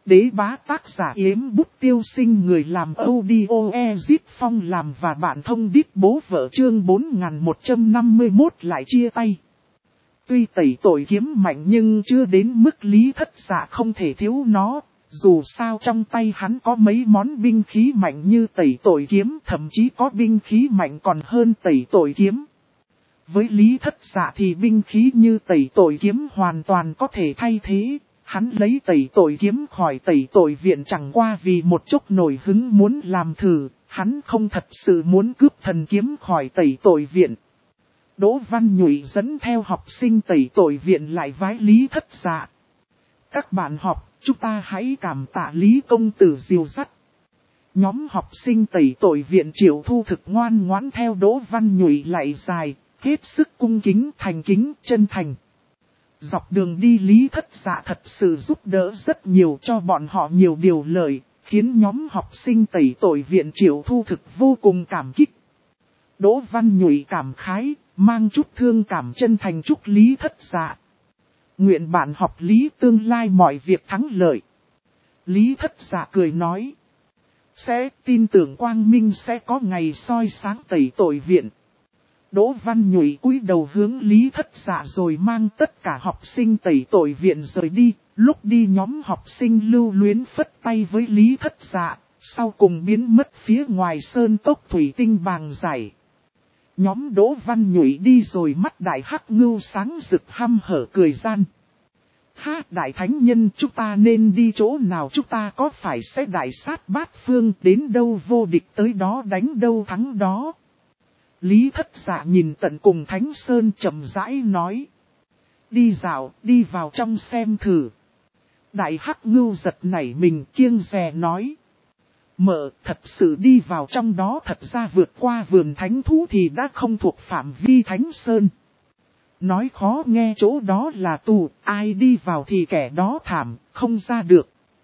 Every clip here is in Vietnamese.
Đế bá tác giả Yếm Bút Tiêu Sinh, người làm audio Ezit Phong làm và bạn thông đít bố vợ, chương 4151 lại chia tay. Tuy tẩy tội kiếm mạnh nhưng chưa đến mức Lý Thất Dạ không thể thiếu nó. Dù sao trong tay hắn có mấy món binh khí mạnh như tẩy tội kiếm, thậm chí có binh khí mạnh còn hơn tẩy tội kiếm. Với Lý Thất Dạ thì binh khí như tẩy tội kiếm hoàn toàn có thể thay thế. Hắn lấy tẩy tội kiếm khỏi tẩy tội viện chẳng qua vì một chút nổi hứng muốn làm thử, hắn không thật sự muốn cướp thần kiếm khỏi tẩy tội viện. Đỗ Văn Nhụy dẫn theo học sinh tẩy tội viện lại vái Lý Thất Dạ. Các bạn học, chúng ta hãy cảm tạ Lý công tử dìu dắt. Nhóm học sinh tẩy tội viện Triệu Thu thực ngoan ngoãn theo Đỗ Văn Nhụy lại dài, hết sức cung kính, thành kính, chân thành. Dọc đường đi Lý Thất Dạ thật sự giúp đỡ rất nhiều cho bọn họ nhiều điều lợi, khiến nhóm học sinh tẩy tội viện Triệu Thu thực vô cùng cảm kích. Đỗ Văn Nhụy cảm khái, mang chút thương cảm chân thành chúc Lý Thất Dạ. Nguyện bạn học Lý tương lai mọi việc thắng lợi. Lý Thất Dạ cười nói. Sẽ tin tưởng quang minh sẽ có ngày soi sáng tẩy tội viện. Đỗ Văn Nhụy cúi đầu hướng Lý Thất Dạ rồi mang tất cả học sinh tẩy tội viện rời đi. Lúc đi nhóm học sinh lưu luyến phất tay với Lý Thất Dạ, sau cùng biến mất phía ngoài sơn cốc thủy tinh bàng giải. Nhóm Đỗ Văn Nhụy đi rồi mắt đại hắc ngưu sáng rực hăm hở cười gian. Ha, đại thánh nhân, chúng ta nên đi chỗ nào, chúng ta có phải sẽ đại sát bát phương, đến đâu vô địch tới đó, đánh đâu thắng đó. Lý Thất Dạ nhìn tận cùng Thánh Sơn chậm rãi nói. Đi dạo, đi vào trong xem thử. Đại hắc ngưu giật nảy mình kiêng dè nói. Mợ, thật sự đi vào trong đó, thật ra vượt qua vườn thánh thú thì đã không thuộc phạm vi Thánh Sơn. Nói khó nghe chỗ đó là tù, ai đi vào thì kẻ đó thảm, không ra được.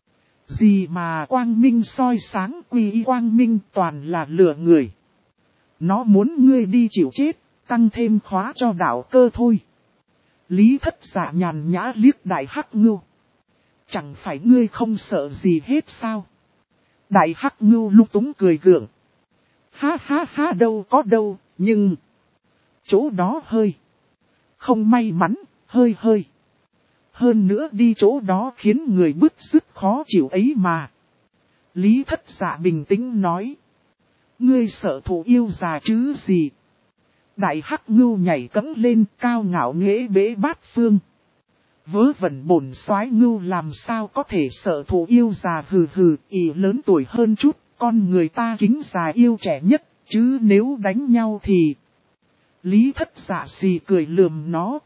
Gì mà quang minh soi sáng, quy y quang minh toàn là lừa người. Nó muốn ngươi đi chịu chết, tăng thêm khóa cho đạo cơ thôi. Lý Thất Dạ nhàn nhã liếc đại hắc ngưu. Chẳng phải ngươi không sợ gì hết sao? Đại hắc ngưu lung túng cười gượng. Ha ha ha, đâu có đâu, nhưng chỗ đó hơi không may mắn, hơi. Hơn nữa đi chỗ đó khiến người bứt rứt khó chịu ấy mà. Lý Thất Dạ bình tĩnh nói. Ngươi sợ thù yêu già chứ gì? Đại hắc ngưu nhảy cẫng lên cao ngạo nghễ bế bát phương. Vớ vẩn bổn soái ngưu làm sao có thể sợ thù yêu già, hừ, ỉ lớn tuổi hơn chút, con người ta kính già yêu trẻ nhất, chứ nếu đánh nhau thì... Lý Thất Dạ xì cười lườm nó.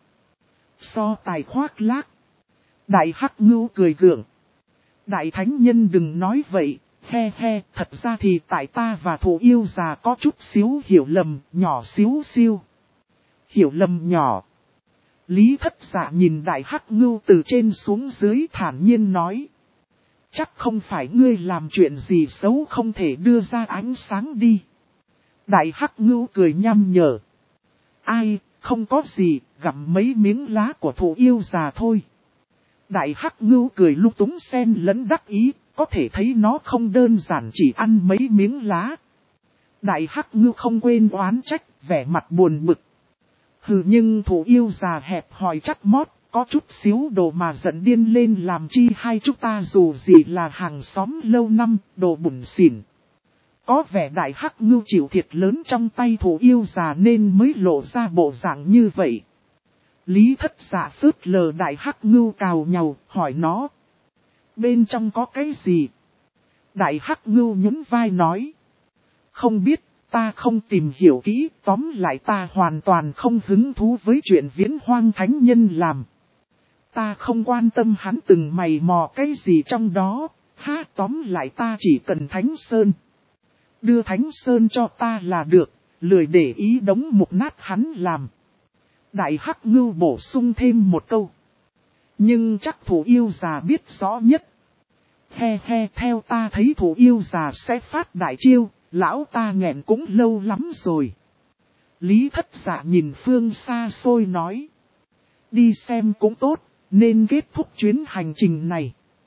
So tài khoác lác. Đại hắc ngưu cười gượng. Đại thánh nhân đừng nói vậy, he, thật ra thì tại ta và thù yêu già có chút xíu hiểu lầm, nhỏ xíu xiu. Hiểu lầm nhỏ. Lý Thất Dạ nhìn đại hắc ngưu từ trên xuống dưới thản nhiên nói. Chắc không phải ngươi làm chuyện gì xấu không thể đưa ra ánh sáng đi. Đại hắc ngưu cười nhăm nhở. Ai, không có gì, gặm mấy miếng lá của thù yêu già thôi. Đại hắc ngưu cười lung túng xen lẫn đắc ý, có thể thấy nó không đơn giản chỉ ăn mấy miếng lá. Đại hắc ngưu không quên oán trách, vẻ mặt buồn bực. Hừ, nhưng thù yêu già hẹp hòi chắc mót, có chút xíu đồ mà giận điên lên làm chi hay chúng ta dù gì là hàng xóm lâu năm, đồ bủn xỉn. Có vẻ đại hắc ngưu chịu thiệt lớn trong tay thù yêu già nên mới lộ ra bộ dạng như vậy. Lý Thất Dạ phớt lờ đại hắc ngưu cào nhàu, hỏi nó. Bên trong có cái gì? Đại hắc ngưu nhún vai nói. Không biết, ta không tìm hiểu kỹ, tóm lại ta hoàn toàn không hứng thú với chuyện Viễn Hoang thánh nhân làm. Ta không quan tâm hắn từng mày mò cái gì trong đó, tóm lại ta chỉ cần Thánh Sơn. Đưa Thánh Sơn cho ta là được, lười để ý đống mục nát hắn làm. Đại hắc ngưu bổ sung thêm một câu. Nhưng chắc thù yêu già biết rõ nhất. He, theo ta thấy thù yêu già sẽ phát đại chiêu, lão ta nghẹn cũng lâu lắm rồi. Lý Thất Dạ nhìn phương xa xôi nói. Đi xem cũng tốt, nên kết thúc chuyến hành trình này.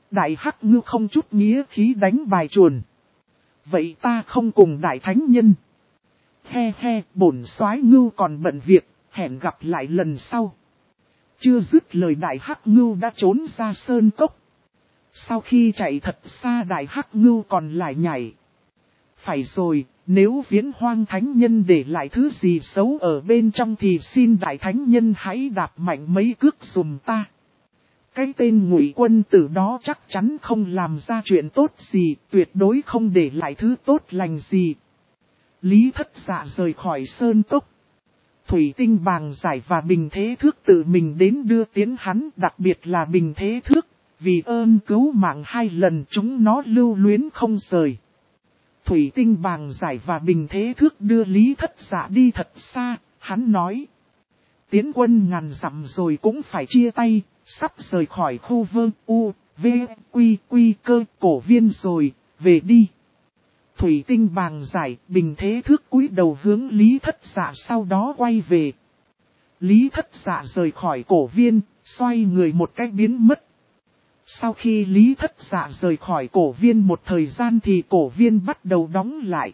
Đại Hắc Ngưu không chút nghĩa khí đánh bài chuồn. Vậy ta không cùng đại thánh nhân. He he, bổn soái ngưu còn bận việc, hẹn gặp lại lần sau. Chưa dứt lời Đại Hắc Ngưu đã trốn ra sơn cốc. Sau khi chạy thật xa Đại Hắc Ngưu còn lại nhảy. Phải rồi, nếu Viễn Hoang Thánh Nhân để lại thứ gì xấu ở bên trong thì xin Đại Thánh Nhân hãy đạp mạnh mấy cước dùm ta. Cái tên Ngụy Quân Tử đó chắc chắn không làm ra chuyện tốt gì, tuyệt đối không để lại thứ tốt lành gì. Lý Thất Dạ rời khỏi sơn cốc. Thủy Tinh Bàng Giải và Bình Thế Thước tự mình đến đưa tiến hắn, đặc biệt là Bình Thế Thước, vì ơn cứu mạng 2 lần chúng nó lưu luyến không rời. Thủy Tinh Bàng Giải và Bình Thế Thước đưa Lý Thất Dạ đi thật xa, hắn nói. Tiến quân ngàn dặm rồi cũng phải chia tay, sắp rời khỏi khu Vương U, V, Quy Cơ cổ viên rồi, về đi. Thủy Tinh Bàng Giải, Bình Thế Thước cúi đầu hướng Lý Thất Dạ sau đó quay về. Lý Thất Dạ rời khỏi cổ viên, xoay người một cách biến mất. Sau khi Lý Thất Dạ rời khỏi cổ viên một thời gian thì cổ viên bắt đầu đóng lại.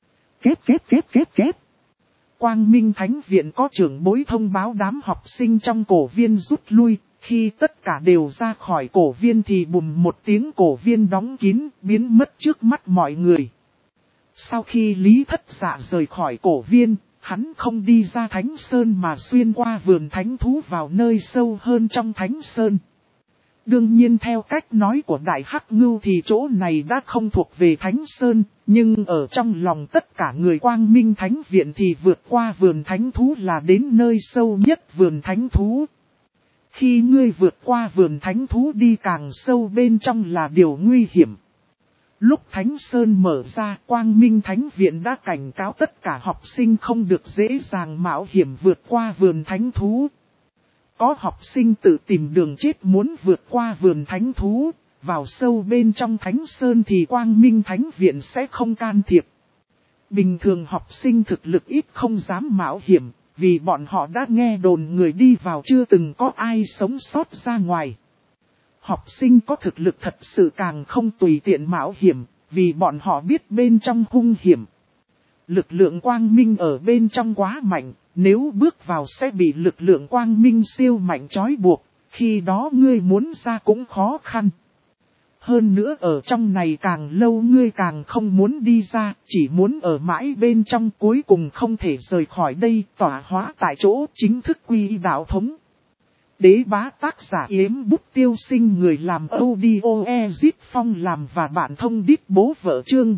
Két. Quang Minh Thánh Viện có trưởng bối thông báo đám học sinh trong cổ viên rút lui. Khi tất cả đều ra khỏi cổ viên thì bùm một tiếng cổ viên đóng kín, biến mất trước mắt mọi người. Sau khi Lý Thất Dạ rời khỏi cổ viên, hắn không đi ra Thánh Sơn mà xuyên qua vườn thánh thú vào nơi sâu hơn trong Thánh Sơn. Đương nhiên theo cách nói của Đại Hắc Ngưu thì chỗ này đã không thuộc về Thánh Sơn, nhưng ở trong lòng tất cả người Quang Minh Thánh Viện thì vượt qua vườn thánh thú là đến nơi sâu nhất vườn thánh thú. Khi ngươi vượt qua vườn thánh thú đi càng sâu bên trong là điều nguy hiểm. Lúc Thánh Sơn mở ra, Quang Minh Thánh Viện đã cảnh cáo tất cả học sinh không được dễ dàng mạo hiểm vượt qua vườn thánh thú. Có học sinh tự tìm đường chết muốn vượt qua vườn thánh thú, vào sâu bên trong Thánh Sơn thì Quang Minh Thánh Viện sẽ không can thiệp. Bình thường học sinh thực lực ít không dám mạo hiểm, vì bọn họ đã nghe đồn người đi vào chưa từng có ai sống sót ra ngoài. Học sinh có thực lực thật sự càng không tùy tiện mạo hiểm, vì bọn họ biết bên trong hung hiểm. Lực lượng quang minh ở bên trong quá mạnh, nếu bước vào sẽ bị lực lượng quang minh siêu mạnh trói buộc, khi đó ngươi muốn ra cũng khó khăn. Hơn nữa ở trong này càng lâu ngươi càng không muốn đi ra, chỉ muốn ở mãi bên trong cuối cùng không thể rời khỏi đây, tỏa hóa tại chỗ chính thức quy y đạo thống. Đế bá tác giả Yếm Bút Tiêu Sinh, người làm audio Ezit Phong làm và bạn thông đít bố vợ, chương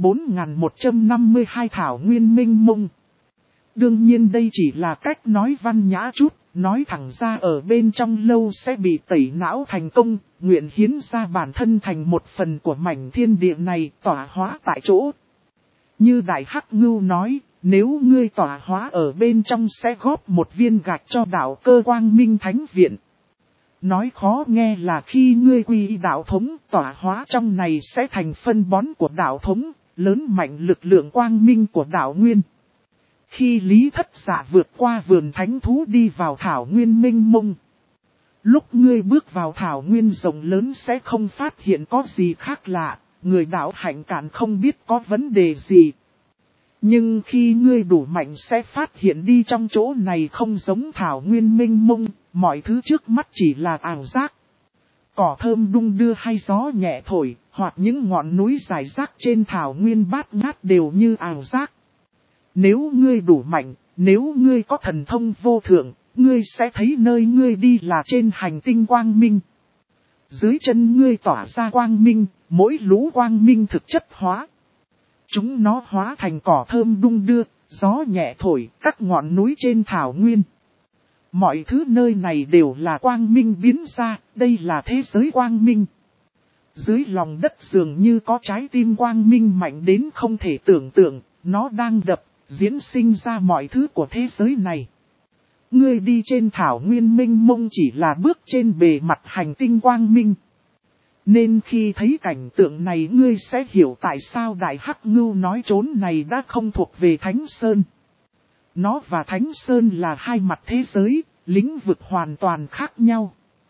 4152 Thảo Nguyên Minh Mông. Đương nhiên đây chỉ là cách nói văn nhã chút, nói thẳng ra ở bên trong lâu sẽ bị tẩy não thành công, nguyện hiến ra bản thân thành một phần của mảnh thiên địa này, tỏa hóa tại chỗ. Như Đại Hắc Ngưu nói, nếu ngươi tỏa hóa ở bên trong sẽ góp một viên gạch cho đạo cơ Quang Minh Thánh Viện. Nói khó nghe là khi ngươi quy y đạo thống, tỏa hóa trong này sẽ thành phân bón của đạo thống, lớn mạnh lực lượng quang minh của đạo nguyên. Khi Lý Thất Dạ vượt qua vườn thánh thú đi vào thảo nguyên minh mông. Lúc ngươi bước vào thảo nguyên rộng lớn sẽ không phát hiện có gì khác lạ, người đạo hạnh cạn không biết có vấn đề gì. Nhưng khi ngươi đủ mạnh sẽ phát hiện đi trong chỗ này không giống thảo nguyên minh mông, mọi thứ trước mắt chỉ là ảo giác. Cỏ thơm đung đưa hay gió nhẹ thổi, hoặc những ngọn núi dài rác trên thảo nguyên bát ngát đều như ảo giác. Nếu ngươi đủ mạnh, nếu ngươi có thần thông vô thượng, ngươi sẽ thấy nơi ngươi đi là trên hành tinh quang minh. Dưới chân ngươi tỏa ra quang minh, mỗi lũ quang minh thực chất hóa. Chúng nó hóa thành cỏ thơm đung đưa, gió nhẹ thổi, các ngọn núi trên thảo nguyên. Mọi thứ nơi này đều là quang minh biến ra, đây là thế giới quang minh. Dưới lòng đất dường như có trái tim quang minh mạnh đến không thể tưởng tượng, nó đang đập, diễn sinh ra mọi thứ của thế giới này. Ngươi đi trên thảo nguyên minh mông chỉ là bước trên bề mặt hành tinh quang minh. Nên khi thấy cảnh tượng này ngươi sẽ hiểu tại sao Đại Hắc Ngưu nói chốn này đã không thuộc về Thánh Sơn. Nó và Thánh Sơn là hai mặt thế giới, lĩnh vực hoàn toàn khác nhau.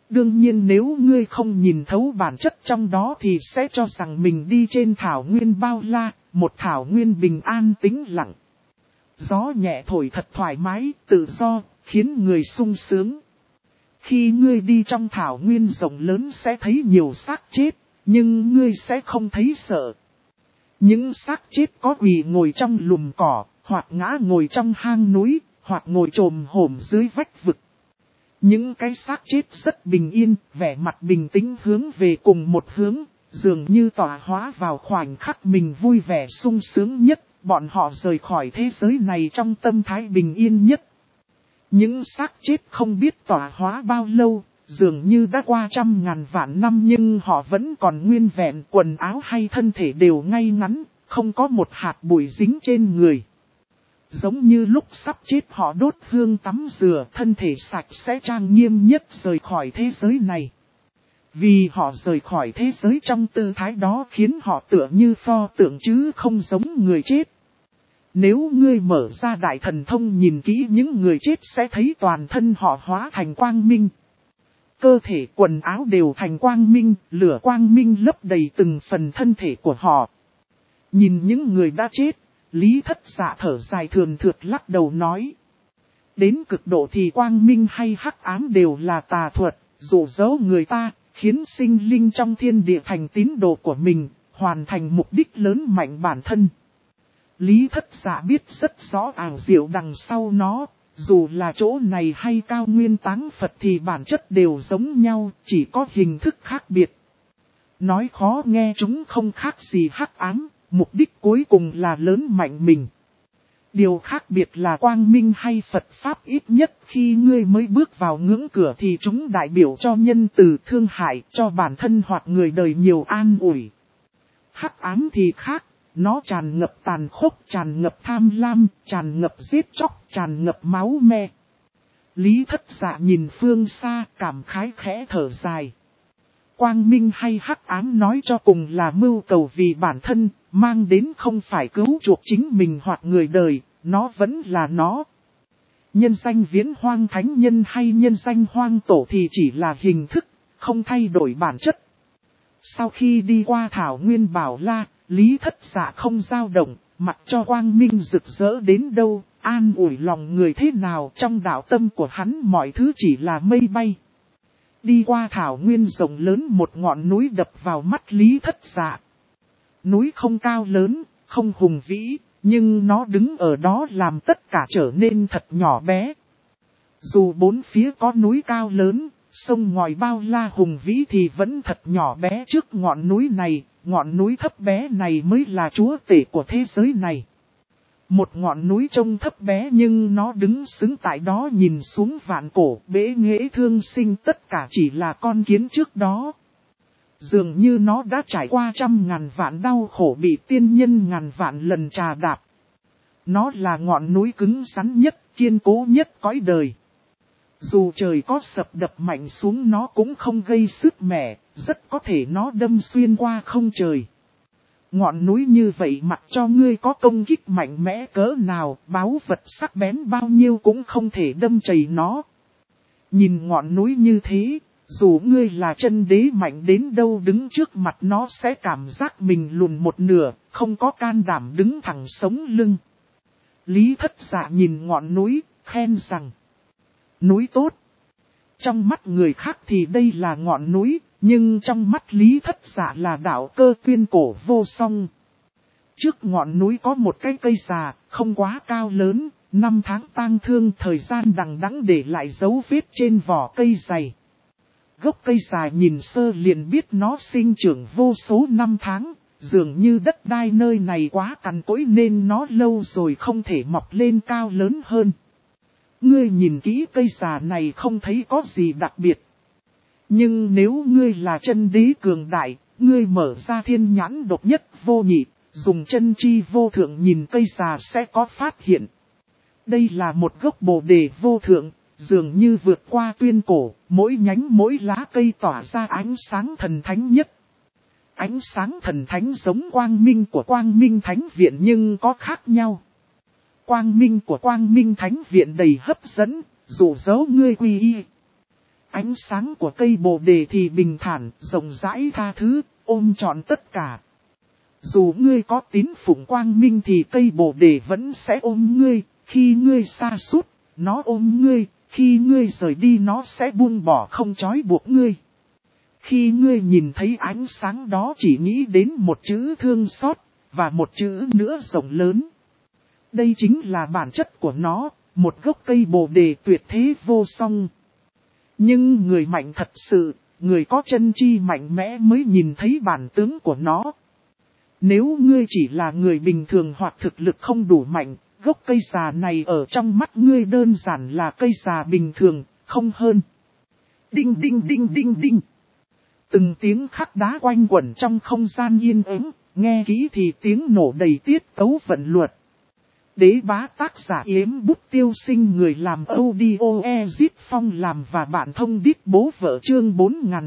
Đương nhiên nếu ngươi không nhìn thấu bản chất trong đó thì sẽ cho rằng mình đi trên thảo nguyên bao la, một thảo nguyên bình an tĩnh lặng. Gió nhẹ thổi thật thoải mái, tự do, khiến người sung sướng. Khi ngươi đi trong thảo nguyên rộng lớn sẽ thấy nhiều xác chết, nhưng ngươi sẽ không thấy sợ. Những xác chết có quỳ ngồi trong lùm cỏ, hoặc ngã ngồi trong hang núi, hoặc ngồi chồm hổm dưới vách vực. Những cái xác chết rất bình yên, vẻ mặt bình tĩnh hướng về cùng một hướng, dường như tỏa hóa vào khoảnh khắc mình vui vẻ sung sướng nhất, bọn họ rời khỏi thế giới này trong tâm thái bình yên nhất. Những xác chết không biết tỏa hóa bao lâu, dường như đã qua 100.000 vạn năm nhưng họ vẫn còn nguyên vẹn, quần áo hay thân thể đều ngay ngắn, không có một hạt bụi dính trên người. Giống như lúc sắp chết họ đốt hương tắm rửa, thân thể sạch sẽ trang nghiêm nhất rời khỏi thế giới này. Vì họ rời khỏi thế giới trong tư thái đó khiến họ tựa như pho tượng chứ không giống người chết. Nếu ngươi mở ra đại thần thông nhìn kỹ những người chết sẽ thấy toàn thân họ hóa thành quang minh. Cơ thể quần áo đều thành quang minh, lửa quang minh lấp đầy từng phần thân thể của họ. Nhìn những người đã chết, Lý Thất Dạ thở dài thườn thượt lắc đầu nói. Đến cực độ thì quang minh hay hắc ám đều là tà thuật, dụ dỗ người ta, khiến sinh linh trong thiên địa thành tín đồ của mình, hoàn thành mục đích lớn mạnh bản thân. Lý Thất Dạ biết rất rõ ảo diệu đằng sau nó, dù là chỗ này hay cao nguyên táng Phật thì bản chất đều giống nhau, chỉ có hình thức khác biệt. Nói khó nghe chúng không khác gì hắc ám, mục đích cuối cùng là lớn mạnh mình. Điều khác biệt là quang minh hay Phật Pháp ít nhất khi ngươi mới bước vào ngưỡng cửa thì chúng đại biểu cho nhân từ thương hại cho bản thân hoặc người đời nhiều an ủi. Hắc ám thì khác. Nó tràn ngập tàn khốc, tràn ngập tham lam, tràn ngập giết chóc, tràn ngập máu me. Lý Thất Dạ nhìn phương xa, cảm khái khẽ thở dài. Quang minh hay hắc ám nói cho cùng là mưu cầu vì bản thân, mang đến không phải cứu chuộc chính mình hoặc người đời, nó vẫn là nó. Nhân danh Viễn Hoang Thánh Nhân hay nhân danh Hoang Tổ thì chỉ là hình thức, không thay đổi bản chất. Sau khi đi qua Thảo Nguyên Bảo La, Lý Thất Dạ không dao động, mặc cho quang minh rực rỡ đến đâu, an ủi lòng người thế nào trong đạo tâm của hắn mọi thứ chỉ là mây bay. Đi qua Thảo Nguyên rộng lớn một ngọn núi đập vào mắt Lý Thất Dạ. Núi không cao lớn, không hùng vĩ, nhưng nó đứng ở đó làm tất cả trở nên thật nhỏ bé. Dù bốn phía có núi cao lớn, sông ngòi bao la hùng vĩ thì vẫn thật nhỏ bé trước ngọn núi này, ngọn núi thấp bé này mới là chúa tể của thế giới này. Một ngọn núi trông thấp bé nhưng nó đứng xứng tại đó nhìn xuống vạn cổ, bế nghệ thương sinh tất cả chỉ là con kiến trước đó. Dường như nó đã trải qua 100.000 vạn đau khổ bị tiên nhân ngàn vạn lần trà đạp. Nó là ngọn núi cứng rắn nhất, kiên cố nhất cõi đời. Dù trời có sập đập mạnh xuống nó cũng không gây sức mẻ, rất có thể nó đâm xuyên qua không trời. Ngọn núi như vậy mặc cho ngươi có công kích mạnh mẽ cỡ nào, báu vật sắc bén bao nhiêu cũng không thể đâm chảy nó. Nhìn ngọn núi như thế, dù ngươi là chân đế mạnh đến đâu đứng trước mặt nó sẽ cảm giác mình lùn một nửa, không có can đảm đứng thẳng sống lưng. Lý Thất Dạ nhìn ngọn núi, khen rằng. Núi tốt. Trong mắt người khác thì đây là ngọn núi, nhưng trong mắt Lý Thất Dạ là đạo cơ tuyên cổ vô song. Trước ngọn núi có một cái cây già, không quá cao lớn, 5 tháng tang thương thời gian đằng đẵng để lại dấu vết trên vỏ cây dày. Gốc cây già nhìn sơ liền biết nó sinh trưởng vô số năm tháng, dường như đất đai nơi này quá cằn cỗi nên nó lâu rồi không thể mọc lên cao lớn hơn. Ngươi nhìn kỹ cây già này không thấy có gì đặc biệt. Nhưng nếu ngươi là chân đế cường đại, ngươi mở ra thiên nhãn độc nhất vô nhị, dùng chân chi vô thượng nhìn cây già sẽ có phát hiện. Đây là một gốc bồ đề vô thượng, dường như vượt qua tuyên cổ, mỗi nhánh mỗi lá cây tỏa ra ánh sáng thần thánh nhất. Ánh sáng thần thánh giống quang minh của Quang Minh Thánh Viện nhưng có khác nhau. Quang minh của Quang Minh Thánh Viện đầy hấp dẫn, dụ dỗ ngươi quy y. Ánh sáng của cây bồ đề thì bình thản, rộng rãi tha thứ, ôm trọn tất cả. Dù ngươi có tín phụng quang minh thì cây bồ đề vẫn sẽ ôm ngươi, khi ngươi sa sút, nó ôm ngươi, khi ngươi rời đi nó sẽ buông bỏ không trói buộc ngươi. Khi ngươi nhìn thấy ánh sáng đó chỉ nghĩ đến một chữ thương xót, và một chữ nữa rộng lớn. Đây chính là bản chất của nó, một gốc cây bồ đề tuyệt thế vô song. Nhưng người mạnh thật sự, người có chân chi mạnh mẽ mới nhìn thấy bản tướng của nó. Nếu ngươi chỉ là người bình thường hoặc thực lực không đủ mạnh, gốc cây già này ở trong mắt ngươi đơn giản là cây già bình thường, không hơn. Đinh đinh đinh đinh đinh. Từng tiếng khắc đá quanh quẩn trong không gian yên ắng, nghe kỹ thì tiếng nổ đầy tiết tấu vận luật. Đế bá tác giả Yếm Bút Tiêu Sinh, người làm audio Ezit Phong làm và bạn thông đít bố vợ, chương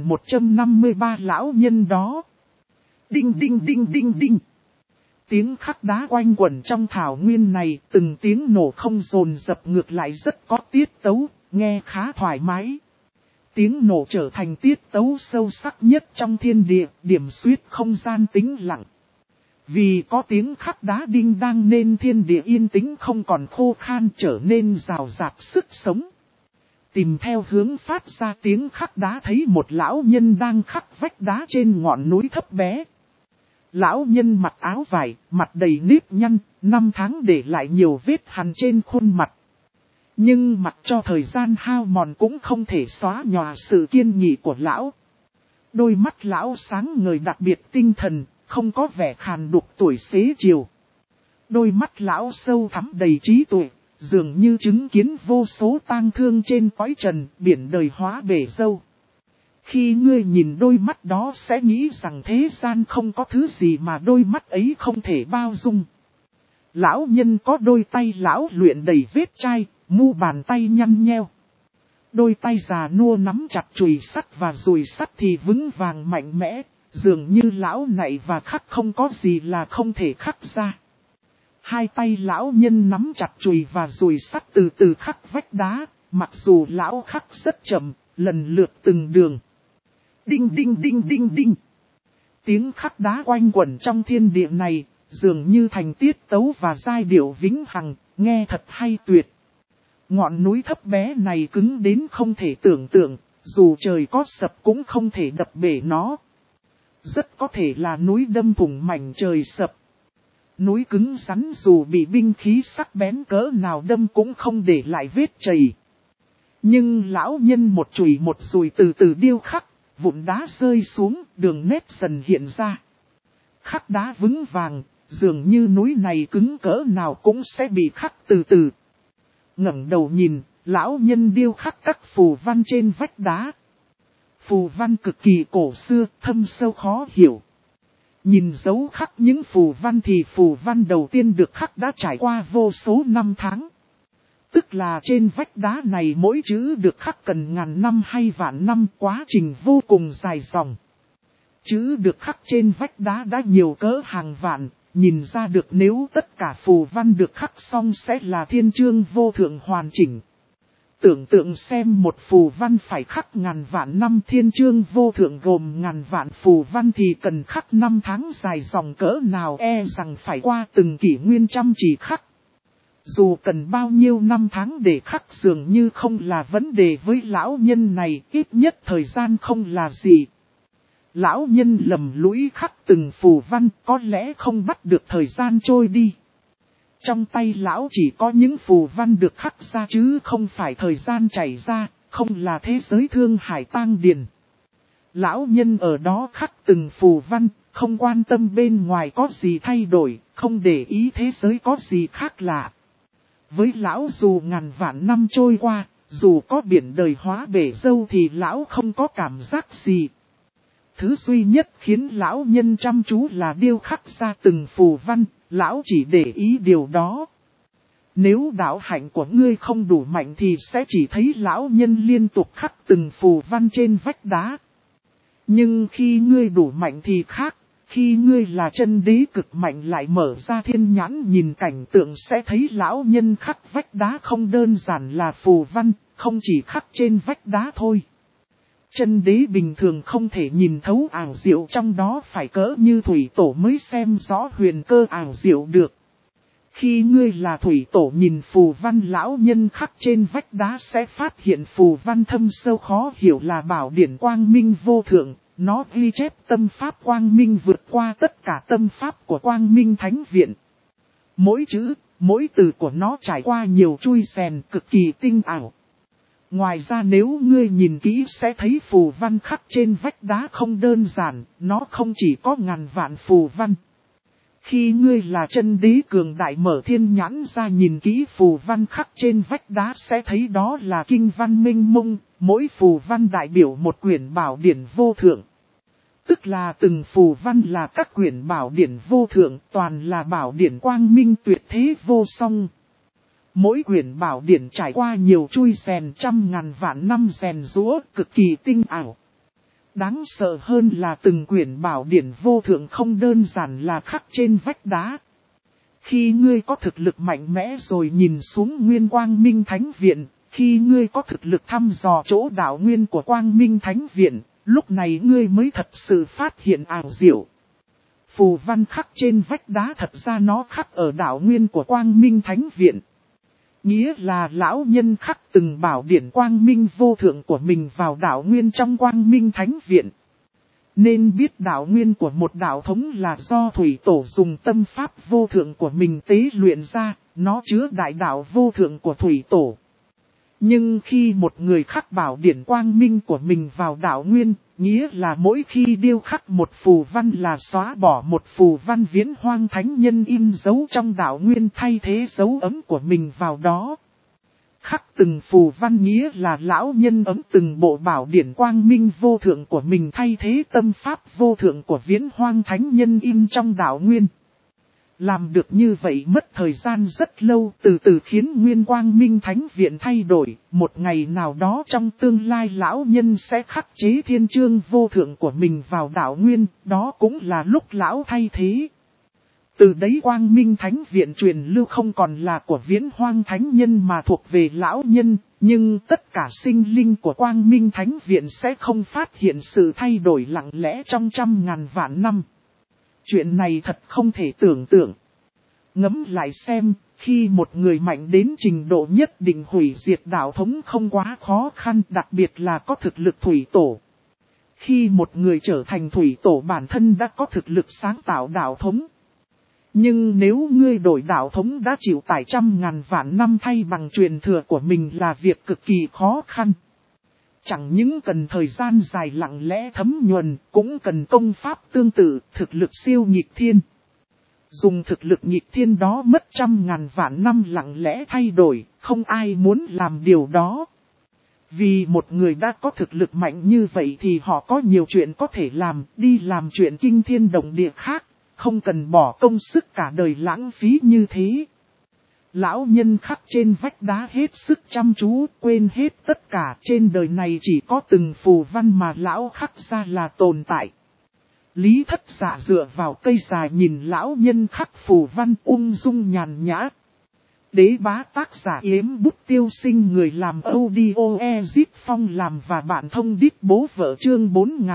4153 lão nhân đó. Đinh đinh đinh đinh đinh. Tiếng khắc đá quanh quẩn trong thảo nguyên này, từng tiếng nổ không dồn dập ngược lại rất có tiết tấu, nghe khá thoải mái. Tiếng nổ trở thành tiết tấu sâu sắc nhất trong thiên địa, điểm xuyết không gian tĩnh lặng. Vì có tiếng khắc đá đinh đang nên thiên địa yên tĩnh không còn khô khan, trở nên rào rạt sức sống. Tìm theo hướng phát ra tiếng khắc đá thấy một lão nhân đang khắc vách đá trên ngọn núi thấp bé. Lão nhân mặc áo vải, mặt đầy nếp nhăn, 5 tháng để lại nhiều vết hằn trên khuôn mặt. Nhưng mặc cho thời gian hao mòn cũng không thể xóa nhòa sự kiên nghị của lão. Đôi mắt lão sáng ngời đặc biệt tinh thần, không có vẻ khàn đục tuổi xế chiều. Đôi mắt lão sâu thẳm đầy trí tuệ, dường như chứng kiến vô số tang thương trên cõi trần, biển đời hóa bể dâu. Khi ngươi nhìn đôi mắt đó sẽ nghĩ rằng thế gian không có thứ gì mà đôi mắt ấy không thể bao dung. Lão nhân có đôi tay lão luyện đầy vết chai, mu bàn tay nhăn nheo. Đôi tay già nua nắm chặt chùy sắt và dùi sắt thì vững vàng mạnh mẽ, dường như lão nạy và khắc không có gì là không thể khắc ra. Hai tay lão nhân nắm chặt chùy và dùi sắt từ từ khắc vách đá, mặc dù lão khắc rất chậm, lần lượt từng đường. Đinh đinh đinh đinh đinh. Tiếng khắc đá quanh quẩn trong thiên địa này, dường như thành tiết tấu và giai điệu vĩnh hằng, nghe thật hay tuyệt. Ngọn núi thấp bé này cứng đến không thể tưởng tượng, dù trời có sập cũng không thể đập bể nó. Rất có thể là núi đâm thủng mảnh trời sập. Núi cứng rắn dù bị binh khí sắc bén cỡ nào đâm cũng không để lại vết chày. Nhưng lão nhân một chùy một dùi từ từ điêu khắc, vụn đá rơi xuống, đường nét dần hiện ra. Khắc đá vững vàng, dường như núi này cứng cỡ nào cũng sẽ bị khắc từ từ. Ngẩng đầu nhìn, lão nhân điêu khắc các phù văn trên vách đá. Phù văn cực kỳ cổ xưa, thâm sâu khó hiểu. Nhìn dấu khắc những phù văn thì phù văn đầu tiên được khắc đã trải qua vô số năm tháng. Tức là trên vách đá này mỗi chữ được khắc cần ngàn năm hay vạn năm, quá trình vô cùng dài dòng. Chữ được khắc trên vách đá đã nhiều cỡ hàng vạn, nhìn ra được nếu tất cả phù văn được khắc xong sẽ là thiên chương vô thượng hoàn chỉnh. Tưởng tượng xem một phù văn phải khắc ngàn vạn năm, thiên chương vô thượng gồm ngàn vạn phù văn thì cần khắc 5 tháng dài dòng cỡ nào, e rằng phải qua từng kỷ nguyên chăm chỉ khắc. Dù cần bao nhiêu năm tháng để khắc dường như không là vấn đề với lão nhân này, ít nhất thời gian không là gì. Lão nhân lầm lũi khắc từng phù văn, có lẽ không bắt được thời gian trôi đi. Trong tay lão chỉ có những phù văn được khắc ra chứ không phải thời gian chảy ra, không là thế giới thương hải tang điền. Lão nhân ở đó khắc từng phù văn, không quan tâm bên ngoài có gì thay đổi, không để ý thế giới có gì khác lạ. Với lão dù ngàn vạn năm trôi qua, dù có biển đời hóa bể dâu thì lão không có cảm giác gì. Thứ duy nhất khiến lão nhân chăm chú là điêu khắc ra từng phù văn, lão chỉ để ý điều đó. Nếu đạo hạnh của ngươi không đủ mạnh thì sẽ chỉ thấy lão nhân liên tục khắc từng phù văn trên vách đá. Nhưng khi ngươi đủ mạnh thì khác, khi ngươi là chân đế cực mạnh lại mở ra thiên nhãn nhìn cảnh tượng sẽ thấy lão nhân khắc vách đá không đơn giản là phù văn, không chỉ khắc trên vách đá thôi. Chân đế bình thường không thể nhìn thấu ảo diệu trong đó, phải cỡ như thủy tổ mới xem rõ huyền cơ ảo diệu được. Khi ngươi là thủy tổ nhìn phù văn lão nhân khắc trên vách đá sẽ phát hiện phù văn thâm sâu khó hiểu là bảo điển quang minh vô thượng, nó ghi chép tâm pháp quang minh vượt qua tất cả tâm pháp của quang minh thánh viện. Mỗi chữ, mỗi từ của nó trải qua nhiều chui xèn cực kỳ tinh ảo. Ngoài ra nếu ngươi nhìn kỹ sẽ thấy phù văn khắc trên vách đá không đơn giản, nó không chỉ có ngàn vạn phù văn. Khi ngươi là chân đế cường đại mở thiên nhãn ra nhìn kỹ phù văn khắc trên vách đá sẽ thấy đó là kinh văn minh mông, mỗi phù văn đại biểu một quyển bảo điển vô thượng. Tức là từng phù văn là các quyển bảo điển vô thượng, toàn là bảo điển quang minh tuyệt thế vô song. Mỗi quyển bảo điển trải qua nhiều chui xèn trăm ngàn vạn năm rèn rũa cực kỳ tinh ảo. Đáng sợ hơn là từng quyển bảo điển vô thượng không đơn giản là khắc trên vách đá. Khi ngươi có thực lực mạnh mẽ rồi nhìn xuống nguyên quang minh thánh viện, khi ngươi có thực lực thăm dò chỗ đạo nguyên của quang minh thánh viện, lúc này ngươi mới thật sự phát hiện ảo diệu. Phù văn khắc trên vách đá thật ra nó khắc ở đạo nguyên của quang minh thánh viện. Nghĩa là lão nhân khắc từng bảo điển quang minh vô thượng của mình vào đạo nguyên trong quang minh thánh viện. Nên biết đạo nguyên của một đạo thống là do thủy tổ dùng tâm pháp vô thượng của mình tế luyện ra, nó chứa đại đạo vô thượng của thủy tổ. Nhưng khi một người khắc bảo điển quang minh của mình vào đạo nguyên, nghĩa là mỗi khi điêu khắc một phù văn là xóa bỏ một phù văn viễn hoang thánh nhân in dấu trong đạo nguyên thay thế dấu ấm của mình vào đó. Khắc từng phù văn nghĩa là lão nhân ấm từng bộ bảo điển quang minh vô thượng của mình thay thế tâm pháp vô thượng của viễn hoang thánh nhân in trong đạo nguyên. Làm được như vậy mất thời gian rất lâu, từ từ khiến nguyên quang minh thánh viện thay đổi, một ngày nào đó trong tương lai lão nhân sẽ khắc chế thiên chương vô thượng của mình vào đạo nguyên, đó cũng là lúc lão thay thế. Từ đấy quang minh thánh viện truyền lưu không còn là của viễn hoang thánh nhân mà thuộc về lão nhân, nhưng tất cả sinh linh của quang minh thánh viện sẽ không phát hiện sự thay đổi lặng lẽ trong trăm ngàn vạn năm. Chuyện này thật không thể tưởng tượng. Ngẫm lại xem, khi một người mạnh đến trình độ nhất định hủy diệt đạo thống không quá khó khăn, đặc biệt là có thực lực thủy tổ. Khi một người trở thành thủy tổ bản thân đã có thực lực sáng tạo đạo thống. Nhưng nếu ngươi đổi đạo thống đã chịu tải trăm ngàn vạn năm thay bằng truyền thừa của mình là việc cực kỳ khó khăn. Chẳng những cần thời gian dài lặng lẽ thấm nhuần, cũng cần công pháp tương tự, thực lực siêu nghịch thiên. Dùng thực lực nghịch thiên đó mất trăm ngàn vạn năm lặng lẽ thay đổi, không ai muốn làm điều đó. Vì một người đã có thực lực mạnh như vậy thì họ có nhiều chuyện có thể làm, đi làm chuyện kinh thiên động địa khác, không cần bỏ công sức cả đời lãng phí như thế. Lão nhân khắc trên vách đá hết sức chăm chú, quên hết tất cả trên đời này chỉ có từng phù văn mà lão khắc ra là tồn tại. Lý Thất Dạ dựa vào cây dài nhìn lão nhân khắc phù văn ung dung nhàn nhã. Đế bá tác giả Yếm Bút Tiêu Sinh người làm audio Ezip Phong làm và bạn thông đít bố vợ chương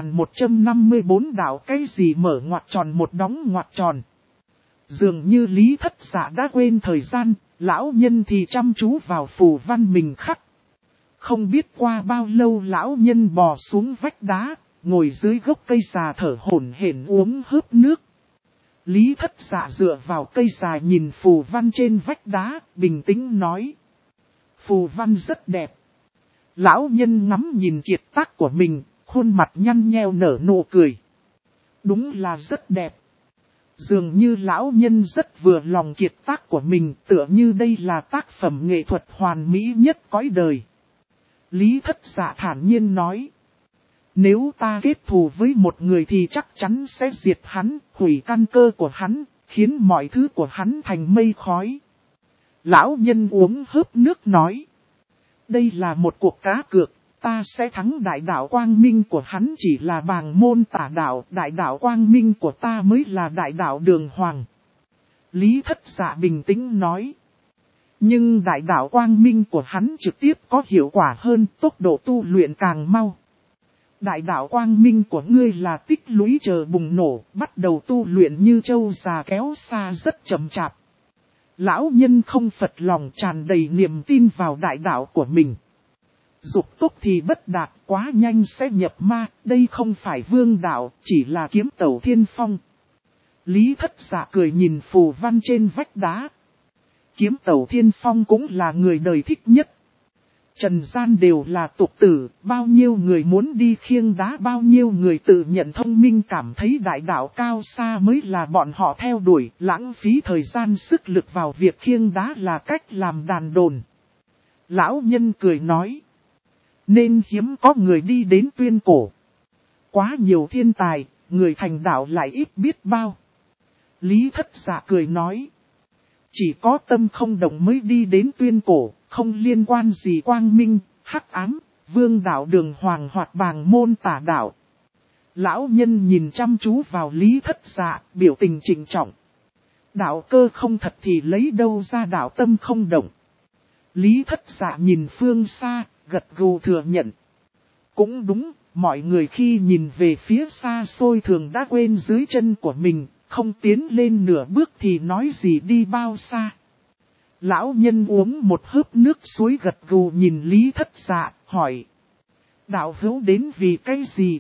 4154 đạo cái gì mở ngoặc tròn một đóng ngoặc tròn. Dường như Lý Thất Dạ đã quên thời gian, lão nhân thì chăm chú vào phù văn mình khắc. Không biết qua bao lâu lão nhân bò xuống vách đá, ngồi dưới gốc cây già thở hổn hển uống hớp nước. Lý Thất Dạ dựa vào cây già nhìn phù văn trên vách đá, bình tĩnh nói. Phù văn rất đẹp. Lão nhân ngắm nhìn kiệt tác của mình, khuôn mặt nhăn nheo nở nụ cười. Đúng là rất đẹp. Dường như lão nhân rất vừa lòng kiệt tác của mình, tựa như đây là tác phẩm nghệ thuật hoàn mỹ nhất cõi đời. Lý Thất Dạ thản nhiên nói. Nếu ta kết thù với một người thì chắc chắn sẽ diệt hắn, hủy căn cơ của hắn, khiến mọi thứ của hắn thành mây khói. Lão nhân uống hớp nước nói. Đây là một cuộc cá cược, ta sẽ thắng đại đạo quang minh của hắn chỉ là bàng môn tả đạo, đại đạo quang minh của ta mới là đại đạo đường hoàng. Lý Thất Dạ bình tĩnh nói. Nhưng đại đạo quang minh của hắn trực tiếp có hiệu quả hơn, tốc độ tu luyện càng mau. Đại đạo quang minh của ngươi là tích lũy chờ bùng nổ, bắt đầu tu luyện như châu già kéo xa rất chậm chạp. Lão nhân không phật lòng, tràn đầy niềm tin vào đại đạo của mình. Dục tốc thì bất đạt, quá nhanh sẽ nhập ma, đây không phải vương đạo, chỉ là kiếm tẩu thiên phong. Lý Thất Dạ cười nhìn phù văn trên vách đá. Kiếm tẩu thiên phong cũng là người đời thích nhất. Trần gian đều là tục tử, bao nhiêu người muốn đi khiêng đá, bao nhiêu người tự nhận thông minh cảm thấy đại đạo cao xa mới là bọn họ theo đuổi, lãng phí thời gian sức lực vào việc khiêng đá là cách làm đàn đồn. Lão nhân cười nói, nên hiếm có người đi đến Tuyên Cổ. Quá nhiều thiên tài, người thành đạo lại ít biết bao. Lý Thất Dạ cười nói, chỉ có tâm không đồng mới đi đến Tuyên Cổ, không liên quan gì quang minh, hắc ám, vương đạo đường hoàng hoặc bàng môn tả đạo. Lão nhân nhìn chăm chú vào Lý Thất Dạ, biểu tình trịnh trọng. Đạo cơ không thật thì lấy đâu ra đạo tâm không động. Lý Thất Dạ nhìn phương xa, gật gù thừa nhận. Cũng đúng, mọi người khi nhìn về phía xa xôi thường đã quên dưới chân của mình, không tiến lên nửa bước thì nói gì đi bao xa. Lão nhân uống một hớp nước suối gật gù nhìn Lý Thất Dạ, hỏi. Đạo hữu đến vì cái gì?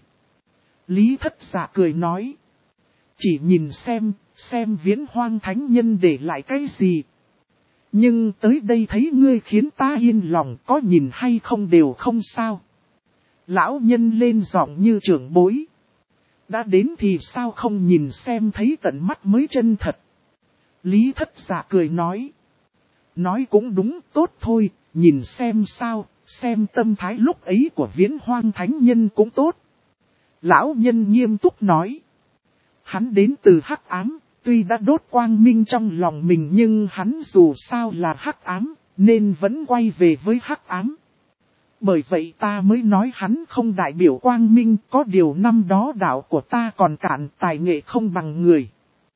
Lý Thất Dạ cười nói. Chỉ nhìn xem Viễn Hoang Thánh Nhân để lại cái gì. Nhưng tới đây thấy ngươi khiến ta yên lòng, có nhìn hay không đều không sao. Lão nhân lên giọng như trưởng bối. Đã đến thì sao không nhìn xem thấy tận mắt mới chân thật. Lý Thất Dạ cười nói. Nói cũng đúng, tốt thôi, nhìn xem sao, xem tâm thái lúc ấy của Viễn Hoang Thánh Nhân cũng tốt. Lão nhân nghiêm túc nói. Hắn đến từ hắc ám, tuy đã đốt quang minh trong lòng mình nhưng hắn dù sao là hắc ám, nên vẫn quay về với hắc ám. Bởi vậy ta mới nói hắn không đại biểu quang minh, có điều năm đó đạo của ta còn cạn, tài nghệ không bằng người.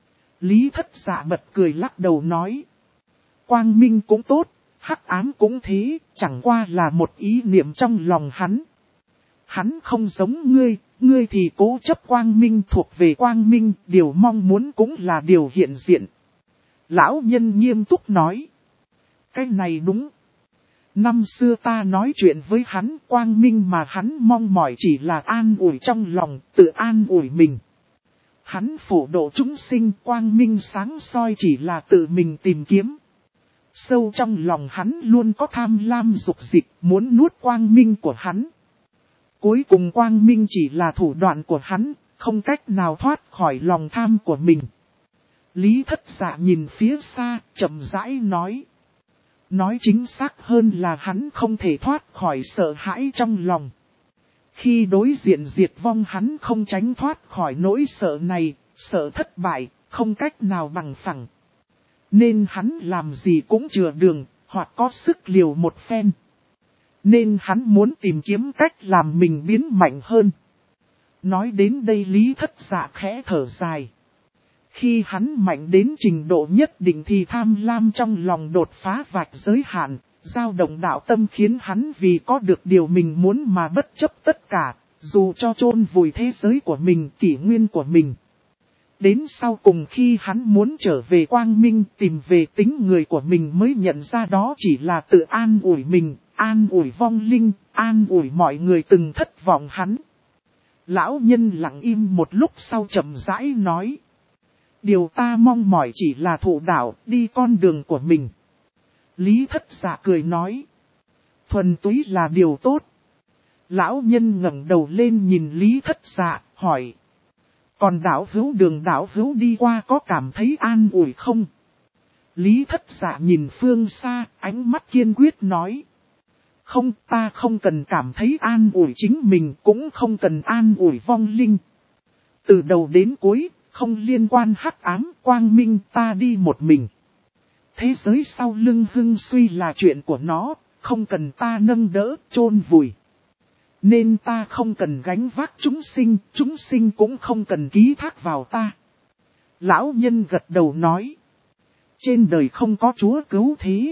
Lý Thất Dạ bật cười lắc đầu nói. Quang minh cũng tốt, hắc ám cũng thế, chẳng qua là một ý niệm trong lòng hắn. Hắn không giống ngươi thì cố chấp quang minh thuộc về quang minh, điều mong muốn cũng là điều hiện diện. Lão nhân nghiêm túc nói. Cái này đúng. Năm xưa ta nói chuyện với hắn, quang minh mà hắn mong mỏi chỉ là an ủi trong lòng, tự an ủi mình. Hắn phổ độ chúng sinh, quang minh sáng soi chỉ là tự mình tìm kiếm. Sâu trong lòng hắn luôn có tham lam dục dịch, muốn nuốt quang minh của hắn. Cuối cùng quang minh chỉ là thủ đoạn của hắn, không cách nào thoát khỏi lòng tham của mình. Lý Thất Dạ nhìn phía xa, chậm rãi nói. Nói chính xác hơn là hắn không thể thoát khỏi sợ hãi trong lòng. Khi đối diện diệt vong hắn không tránh thoát khỏi nỗi sợ này, sợ thất bại, không cách nào bằng phẳng. Nên hắn làm gì cũng chừa đường, hoặc có sức liều một phen. Nên hắn muốn tìm kiếm cách làm mình biến mạnh hơn. Nói đến đây Lý Thất Dạ khẽ thở dài. Khi hắn mạnh đến trình độ nhất định thì tham lam trong lòng đột phá vạch giới hạn, dao động đạo tâm khiến hắn vì có được điều mình muốn mà bất chấp tất cả, dù cho chôn vùi thế giới của mình, kỷ nguyên của mình. Đến sau cùng khi hắn muốn trở về quang minh, tìm về tính người của mình mới nhận ra đó chỉ là tự an ủi mình, an ủi vong linh, an ủi mọi người từng thất vọng hắn. Lão nhân lặng im một lúc sau chậm rãi nói. Điều ta mong mỏi chỉ là thụ đạo, đi con đường của mình. Lý Thất Dạ cười nói. Thuần túy là điều tốt. Lão nhân ngẩng đầu lên nhìn Lý Thất Dạ, hỏi. Còn đạo hữu đi qua có cảm thấy an ủi không? Lý Thất Dạ nhìn phương xa, ánh mắt kiên quyết nói. Không, ta không cần cảm thấy an ủi chính mình, cũng không cần an ủi vong linh. Từ đầu đến cuối, không liên quan hắc ám, quang minh, ta đi một mình. Thế giới sau lưng hưng suy là chuyện của nó, không cần ta nâng đỡ, chôn vùi. Nên ta không cần gánh vác chúng sinh cũng không cần ký thác vào ta. Lão nhân gật đầu nói. Trên đời không có Chúa cứu thế.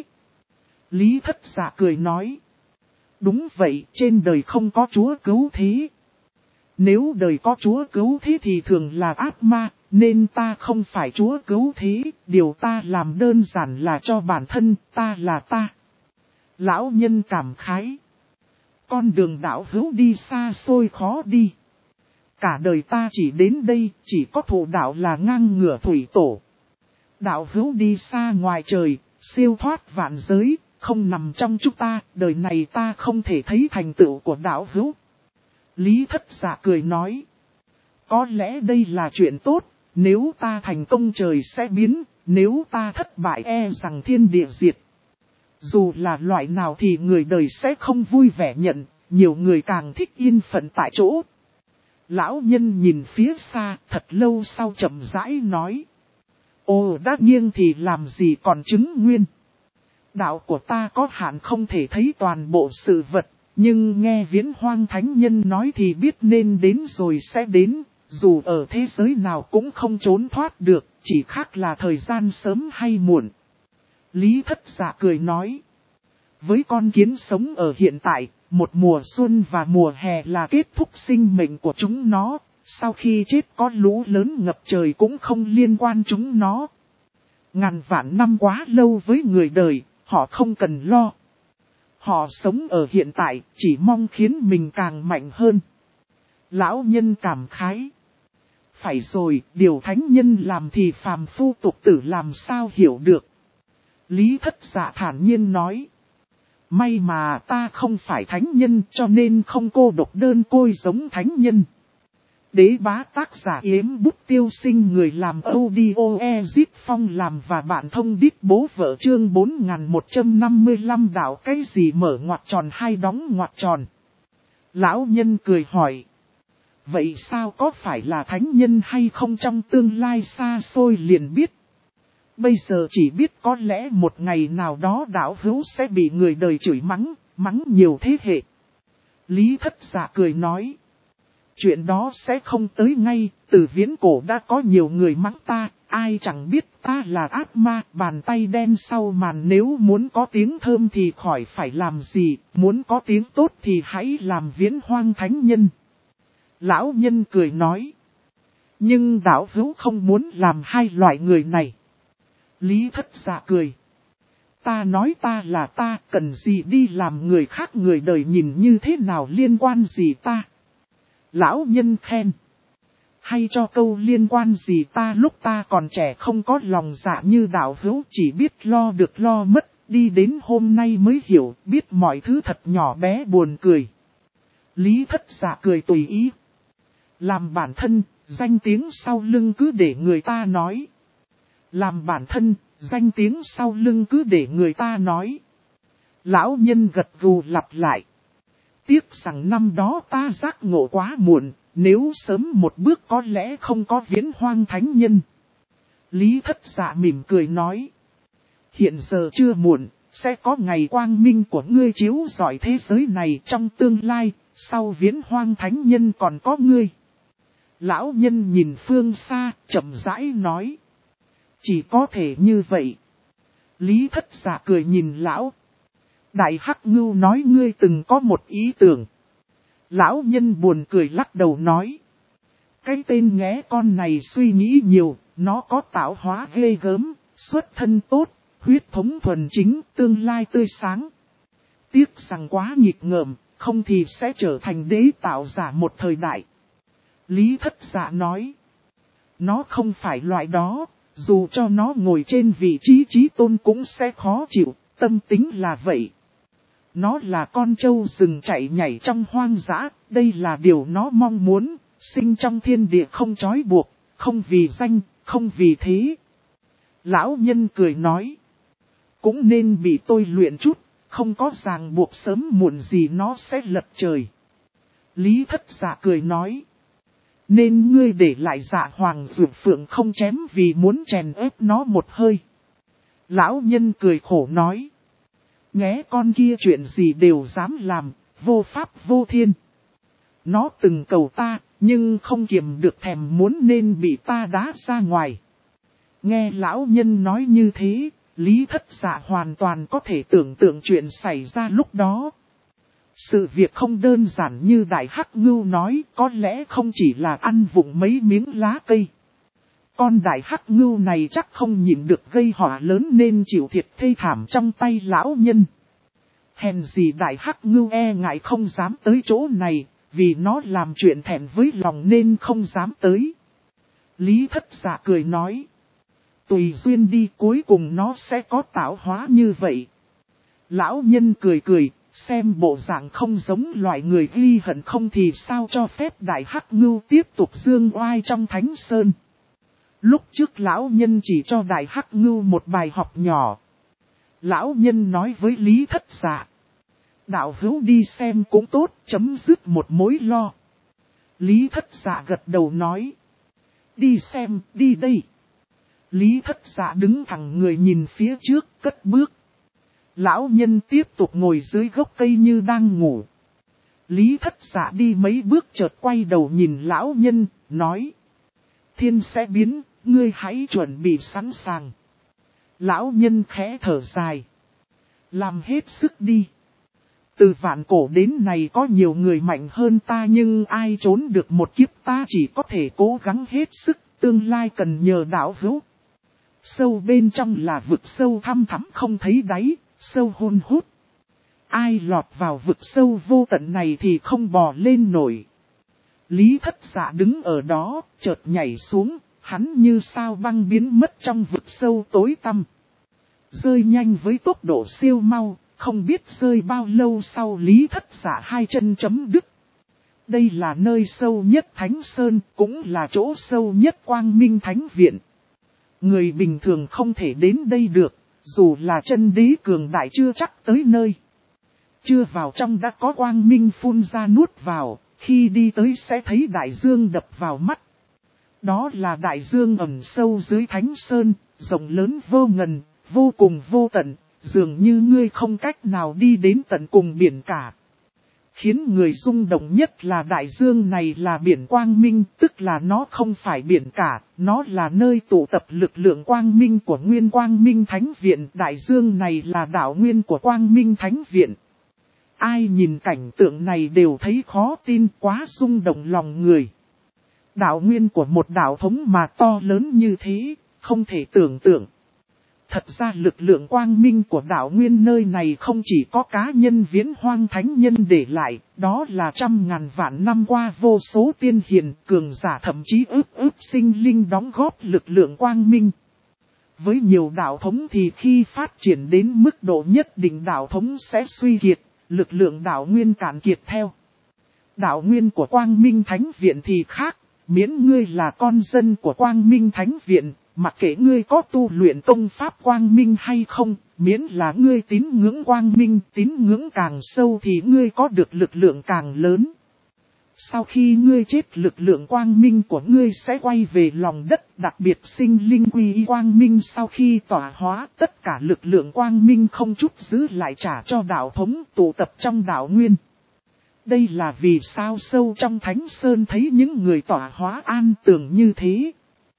Lý Thất Dạ cười nói. Đúng vậy, trên đời không có Chúa cứu thế. Nếu đời có chúa cứu thế thì thường là ác ma, nên ta không phải chúa cứu thế, điều ta làm đơn giản là cho bản thân, ta là ta. Lão nhân cảm khái. Con đường đạo hữu đi xa xôi khó đi. Cả đời ta chỉ đến đây, chỉ có thụ đạo là ngang ngửa thủy tổ. Đạo hữu đi xa ngoài trời, siêu thoát vạn giới, không nằm trong chúng ta, đời này ta không thể thấy thành tựu của đạo hữu. Lý Thất Dạ cười nói. Có lẽ đây là chuyện tốt, nếu ta thành công trời sẽ biến, nếu ta thất bại e rằng thiên địa diệt. Dù là loại nào thì người đời sẽ không vui vẻ nhận, nhiều người càng thích yên phận tại chỗ. Lão nhân nhìn phía xa, thật lâu sau chậm rãi nói. Ồ đã nghiêng thì làm gì còn chứng nguyên. Đạo của ta có hạn không thể thấy toàn bộ sự vật, nhưng nghe Viễn Hoang Thánh Nhân nói thì biết nên đến rồi sẽ đến, dù ở thế giới nào cũng không trốn thoát được, chỉ khác là thời gian sớm hay muộn. Lý Thất Dạ cười nói. Với con kiến sống ở hiện tại, một mùa xuân và mùa hè là kết thúc sinh mệnh của chúng nó, sau khi chết có lũ lớn ngập trời cũng không liên quan chúng nó. Ngàn vạn năm quá lâu với người đời, họ không cần lo. Họ sống ở hiện tại, chỉ mong khiến mình càng mạnh hơn. Lão nhân cảm khái. Phải rồi, điều thánh nhân làm thì phàm phu tục tử làm sao hiểu được. Lý Thất Dạ thản nhiên nói. May mà ta không phải thánh nhân cho nên không cô độc đơn côi giống thánh nhân. Đế bá tác giả Yếm Bút Tiêu Sinh, người làm audio Ezit Phong làm và bạn thông đít bố vợ, chương 4155 đạo cái gì mở ngoặc tròn hay đóng ngoặc tròn. Lão nhân cười hỏi. Vậy sao, có phải là thánh nhân hay không trong tương lai xa xôi liền biết. Bây giờ chỉ biết có lẽ một ngày nào đó đạo hữu sẽ bị người đời chửi mắng nhiều thế hệ. Lý Thất Dạ cười nói. Chuyện đó sẽ không tới ngay, từ viễn cổ đã có nhiều người mắng ta, ai chẳng biết ta là ác ma, bàn tay đen sau màn, nếu muốn có tiếng thơm thì khỏi phải làm gì, muốn có tiếng tốt thì hãy làm Viễn Hoang Thánh Nhân. Lão nhân cười nói. Nhưng đạo hữu không muốn làm hai loại người này. Lý Thất Dạ cười. Ta nói ta là ta, cần gì đi làm người khác, người đời nhìn như thế nào liên quan gì ta. Lão nhân khen. Hay cho câu liên quan gì ta, lúc ta còn trẻ không có lòng dạ như đạo hữu, chỉ biết lo được lo mất, đi đến hôm nay mới hiểu, biết mọi thứ thật nhỏ bé buồn cười. Lý Thất Dạ cười tùy ý. Làm bản thân, danh tiếng sau lưng cứ để người ta nói. Làm bản thân, danh tiếng sau lưng cứ để người ta nói. Lão nhân gật gù lặp lại. Tiếc rằng năm đó ta giác ngộ quá muộn, nếu sớm một bước có lẽ không có Viễn Hoang Thánh Nhân. Lý Thất Dạ mỉm cười nói. Hiện giờ chưa muộn, sẽ có ngày quang minh của ngươi chiếu rọi thế giới này trong tương lai, sau Viễn Hoang Thánh Nhân còn có ngươi. Lão nhân nhìn phương xa, chậm rãi nói. Chỉ có thể như vậy. Lý Thất Dạ cười nhìn lão. Đại Hắc Ngưu nói ngươi từng có một ý tưởng. Lão nhân buồn cười lắc đầu nói. Cái tên nghé con này suy nghĩ nhiều, nó có tạo hóa ghê gớm, xuất thân tốt, huyết thống thuần chính, tương lai tươi sáng. Tiếc rằng quá nghịch ngợm, không thì sẽ trở thành đế tạo giả một thời đại. Lý Thất Dạ nói. Nó không phải loại đó, dù cho nó ngồi trên vị trí chí tôn cũng sẽ khó chịu, tâm tính là vậy. Nó là con trâu rừng chạy nhảy trong hoang dã, đây là điều nó mong muốn, sinh trong thiên địa không trói buộc, không vì danh, không vì thế. Lão nhân cười nói. Cũng nên bị tôi luyện chút, không có ràng buộc sớm muộn gì nó sẽ lật trời. Lý Thất Dạ cười nói. Nên ngươi để lại Dạ Hoàng Dược Phượng không chém vì muốn chèn ép nó một hơi. Lão nhân cười khổ nói. Nghé con kia chuyện gì đều dám làm, vô pháp vô thiên. Nó từng cầu ta, nhưng không kiềm được thèm muốn nên bị ta đá ra ngoài. Nghe lão nhân nói như thế, Lý Thất Dạ hoàn toàn có thể tưởng tượng chuyện xảy ra lúc đó. Sự việc không đơn giản như Đại Hắc Ngưu nói, có lẽ không chỉ là ăn vụng mấy miếng lá cây. Con Đại Hắc Ngưu này chắc không nhịn được gây họa lớn nên chịu thiệt thê thảm trong tay lão nhân. Hèn gì Đại Hắc Ngưu e ngại không dám tới chỗ này, vì nó làm chuyện thẹn với lòng nên không dám tới. Lý Thất Dạ cười nói. Tùy duyên đi, cuối cùng nó sẽ có tạo hóa như vậy. Lão nhân cười cười, xem bộ dạng không giống loại người ghi hận không thì sao cho phép Đại Hắc Ngưu tiếp tục dương oai trong Thánh Sơn. Lúc trước lão nhân chỉ cho Đại Hắc Ngưu một bài học nhỏ. Lão nhân nói với Lý Thất Dạ. Đạo hữu đi xem cũng tốt, chấm dứt một mối lo. Lý Thất Dạ gật đầu nói. Đi xem, đi đây. Lý Thất Dạ đứng thẳng người nhìn phía trước, cất bước. Lão nhân tiếp tục ngồi dưới gốc cây như đang ngủ. Lý Thất Dạ đi mấy bước chợt quay đầu nhìn lão nhân, nói. Thiên sẽ biến, ngươi hãy chuẩn bị sẵn sàng. Lão nhân khẽ thở dài. Làm hết sức đi. Từ vạn cổ đến này có nhiều người mạnh hơn ta nhưng ai trốn được một kiếp, ta chỉ có thể cố gắng hết sức, tương lai cần nhờ đạo hữu. Sâu bên trong là vực sâu thăm thẳm không thấy đáy, sâu hun hút. Ai lọt vào vực sâu vô tận này thì không bò lên nổi. Lý Thất Dạ đứng ở đó, chợt nhảy xuống, hắn như sao băng biến mất trong vực sâu tối tăm. Rơi nhanh với tốc độ siêu mau, không biết rơi bao lâu sau Lý Thất Dạ hai chân chấm đứt. Đây là nơi sâu nhất Thánh Sơn, cũng là chỗ sâu nhất Quang Minh Thánh Viện. Người bình thường không thể đến đây được, dù là chân đế cường đại chưa chắc tới nơi. Chưa vào trong đã có quang minh phun ra nuốt vào, khi đi tới sẽ thấy đại dương đập vào mắt. Đó là đại dương ẩn sâu dưới Thánh Sơn, rộng lớn vô ngần, vô cùng vô tận, dường như ngươi không cách nào đi đến tận cùng biển cả. Khiến người rung động nhất là đại dương này là biển quang minh, tức là nó không phải biển cả, nó là nơi tụ tập lực lượng quang minh của Nguyên Quang Minh Thánh Viện. Đại dương này là đạo nguyên của Quang Minh Thánh Viện. Ai nhìn cảnh tượng này đều thấy khó tin, quá rung động lòng người. Đạo nguyên của một đạo thống mà to lớn như thế, không thể tưởng tượng. Thật ra lực lượng quang minh của đạo nguyên nơi này không chỉ có cá nhân Viễn Hoang Thánh Nhân để lại, đó là trăm ngàn vạn năm qua vô số tiên hiền, cường giả thậm chí ức sinh linh đóng góp lực lượng quang minh. Với nhiều đạo thống thì khi phát triển đến mức độ nhất định đạo thống sẽ suy kiệt, lực lượng đạo nguyên cạn kiệt theo. Đạo nguyên của Quang Minh Thánh Viện thì khác, miễn ngươi là con dân của Quang Minh Thánh Viện. Mặc kệ ngươi có tu luyện công pháp quang minh hay không, miễn là ngươi tín ngưỡng quang minh, tín ngưỡng càng sâu thì ngươi có được lực lượng càng lớn. Sau khi ngươi chết lực lượng quang minh của ngươi sẽ quay về lòng đất, đặc biệt sinh linh quy y quang minh sau khi tỏa hóa, tất cả lực lượng quang minh không chút giữ lại trả cho đạo thống tụ tập trong đạo nguyên. Đây là vì sao sâu trong Thánh Sơn thấy những người tỏa hóa an tường như thế.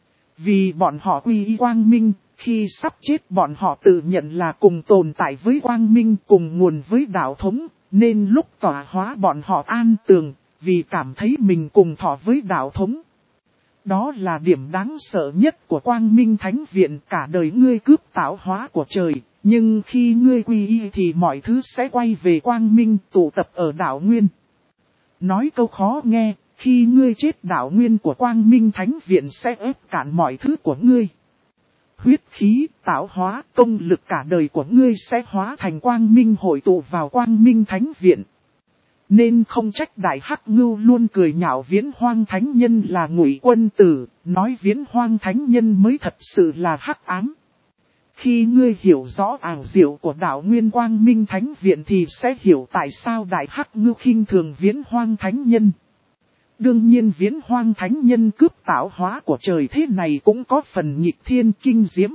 Vì bọn họ quy y quang minh, khi sắp chết bọn họ tự nhận là cùng tồn tại với quang minh, cùng nguồn với đạo thống, nên lúc tỏa hóa bọn họ an tường, vì cảm thấy mình cùng thọ với đạo thống. Đó là điểm đáng sợ nhất của Quang Minh Thánh Viện, cả đời ngươi cướp tạo hóa của trời, nhưng khi ngươi quy y thì mọi thứ sẽ quay về quang minh tụ tập ở đạo nguyên. Nói câu khó nghe. Khi ngươi chết đạo nguyên của Quang Minh Thánh Viện sẽ ép cạn mọi thứ của ngươi. Huyết khí, tạo hóa, công lực cả đời của ngươi sẽ hóa thành Quang Minh hội tụ vào Quang Minh Thánh Viện. Nên không trách Đại Hắc Ngưu luôn cười nhạo Viễn Hoang Thánh Nhân là ngụy quân tử, nói Viễn Hoang Thánh Nhân mới thật sự là hắc ám. Khi ngươi hiểu rõ ảo diệu của đạo nguyên Quang Minh Thánh Viện thì sẽ hiểu tại sao Đại Hắc Ngưu khinh thường Viễn Hoang Thánh Nhân. Đương nhiên Viễn Hoang Thánh Nhân cướp tạo hóa của trời thế này cũng có phần nghịch thiên kinh diễm.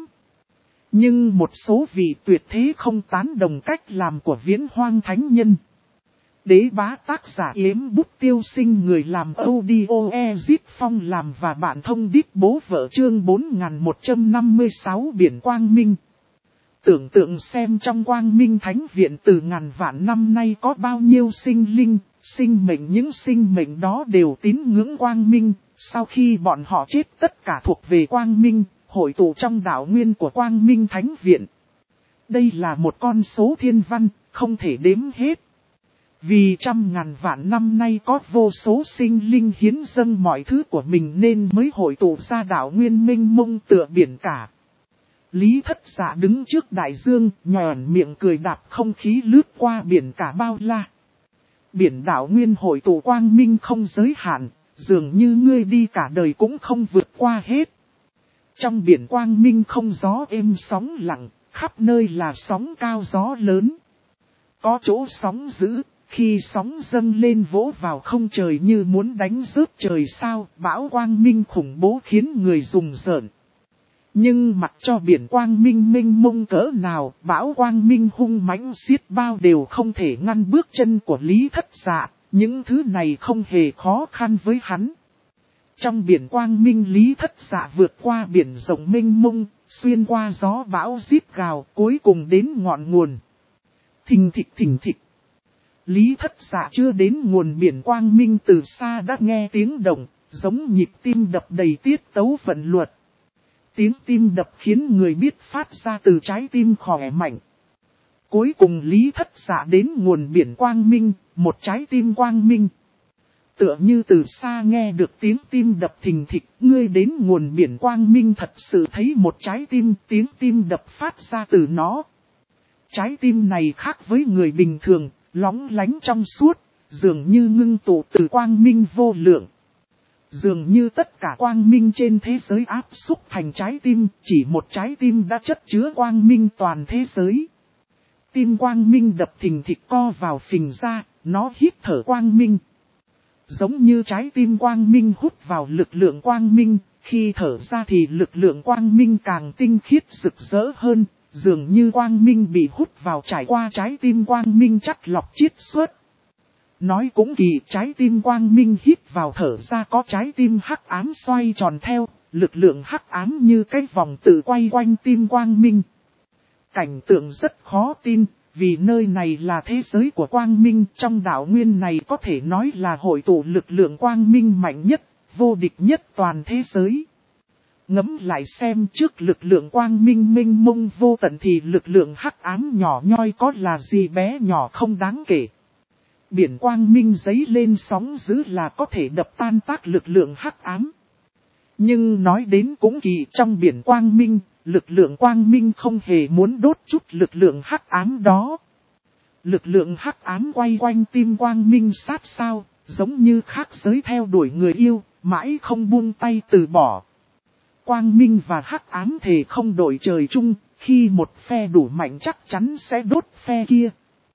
Nhưng một số vị tuyệt thế không tán đồng cách làm của Viễn Hoang Thánh Nhân. Đế bá tác giả Yếm Bút Tiêu Sinh, người làm audio Ezit Phong làm và bạn thông điệp bố vợ chương 4156 Biển Quang Minh. Tưởng tượng xem trong quang minh thánh viện từ ngàn vạn năm nay có bao nhiêu sinh linh, sinh mệnh, những sinh mệnh đó đều tín ngưỡng quang minh, sau khi bọn họ chết tất cả thuộc về quang minh, hội tụ trong đạo nguyên của quang minh thánh viện. Đây là một con số thiên văn, không thể đếm hết. Vì trăm ngàn vạn năm nay có vô số sinh linh hiến dâng mọi thứ của mình nên mới hội tụ ra đạo nguyên mênh mông tựa biển cả. Lý Thất Dạ đứng trước đại dương, nhòn miệng cười đạp không khí lướt qua biển cả bao la. Biển đạo nguyên hội tụ quang minh không giới hạn, dường như ngươi đi cả đời cũng không vượt qua hết. Trong biển quang minh không gió êm sóng lặng, khắp nơi là sóng cao gió lớn. Có chỗ sóng dữ, khi sóng dâng lên vỗ vào không trời như muốn đánh rớt trời sao, bão quang minh khủng bố khiến người rùng rợn. Nhưng mặc cho biển quang minh mênh mông cỡ nào, bão quang minh hung mãnh xiết bao đều không thể ngăn bước chân của Lý Thất Dạ, những thứ này không hề khó khăn với hắn. Trong biển quang minh Lý Thất Dạ vượt qua biển rộng mênh mông, xuyên qua gió bão rít gào, cuối cùng đến ngọn nguồn. Thình thịch thình thịch. Lý Thất Dạ chưa đến nguồn biển quang minh từ xa đã nghe tiếng động, giống nhịp tim đập đầy tiết tấu vận luật. Tiếng tim đập khiến người biết phát ra từ trái tim khỏe mạnh. Cuối cùng Lý Thất Dạ đến nguồn biển quang minh, một trái tim quang minh. Tựa như từ xa nghe được tiếng tim đập thình thịch, ngươi đến nguồn biển quang minh thật sự thấy một trái tim, tiếng tim đập phát ra từ nó. Trái tim này khác với người bình thường, lóng lánh trong suốt, dường như ngưng tụ từ quang minh vô lượng. Dường như tất cả quang minh trên thế giới áp xúc thành trái tim, chỉ một trái tim đã chất chứa quang minh toàn thế giới. Tim quang minh đập thình thịch co vào phình ra, nó hít thở quang minh. Giống như trái tim quang minh hút vào lực lượng quang minh, khi thở ra thì lực lượng quang minh càng tinh khiết rực rỡ hơn, dường như quang minh bị hút vào trải qua trái tim quang minh chắt lọc chiết xuất. Nói cũng kỳ, trái tim quang minh hít vào thở ra có trái tim hắc ám xoay tròn theo, lực lượng hắc ám như cái vòng tự quay quanh tim quang minh. Cảnh tượng rất khó tin, vì nơi này là thế giới của quang minh, trong đạo nguyên này có thể nói là hội tụ lực lượng quang minh mạnh nhất, vô địch nhất toàn thế giới. Ngẫm lại xem, trước lực lượng quang minh mênh mông vô tận thì lực lượng hắc ám nhỏ nhoi có là gì bé nhỏ không đáng kể. Biển quang minh dấy lên sóng dữ là có thể đập tan tác lực lượng hắc ám. Nhưng nói đến cũng kỳ, trong biển quang minh, lực lượng quang minh không hề muốn đốt chút lực lượng hắc ám đó. Lực lượng hắc ám quay quanh tim quang minh sát sao, giống như khác giới theo đuổi người yêu, mãi không buông tay từ bỏ. Quang minh và hắc ám thề không đổi trời chung, khi một phe đủ mạnh chắc chắn sẽ đốt phe kia.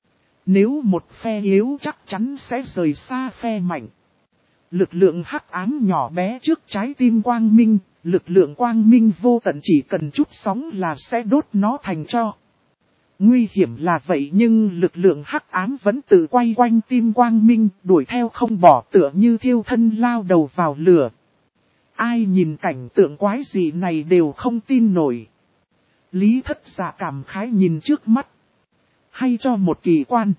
Nếu một phe yếu chắc chắn sẽ rời xa phe mạnh. Lực lượng hắc ám nhỏ bé trước trái tim quang minh, lực lượng quang minh vô tận chỉ cần chút sóng là sẽ đốt nó thành tro. Nguy hiểm là vậy nhưng lực lượng hắc ám vẫn tự quay quanh tim quang minh, đuổi theo không bỏ tựa như thiêu thân lao đầu vào lửa. Ai nhìn cảnh tượng quái dị này đều không tin nổi. Lý Thất Dạ cảm khái nhìn trước mắt. Hay cho một kỳ quan.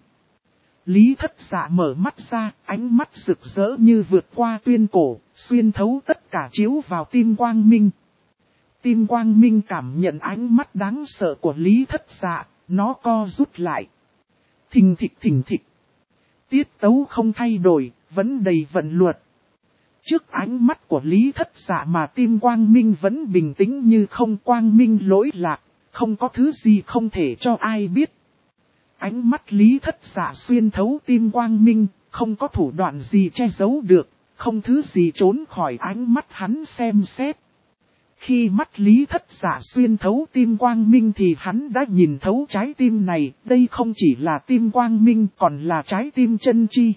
Lý Thất Dạ mở mắt ra, ánh mắt rực rỡ như vượt qua tuyên cổ, xuyên thấu tất cả chiếu vào tim quang minh. Tim quang minh cảm nhận ánh mắt đáng sợ của Lý Thất Dạ, nó co rút lại. Thình thịch thình thịch. Tiết tấu không thay đổi, vẫn đầy vận luật. Trước ánh mắt của Lý Thất Dạ mà tim quang minh vẫn bình tĩnh như không, quang minh lỗi lạc, không có thứ gì không thể cho ai biết. Ánh mắt Lý Thất Dạ xuyên thấu tim quang minh, không có thủ đoạn gì che giấu được, không thứ gì trốn khỏi ánh mắt hắn xem xét. Khi mắt Lý Thất Dạ xuyên thấu tim quang minh thì hắn đã nhìn thấu trái tim này, đây không chỉ là tim quang minh còn là trái tim chân chi.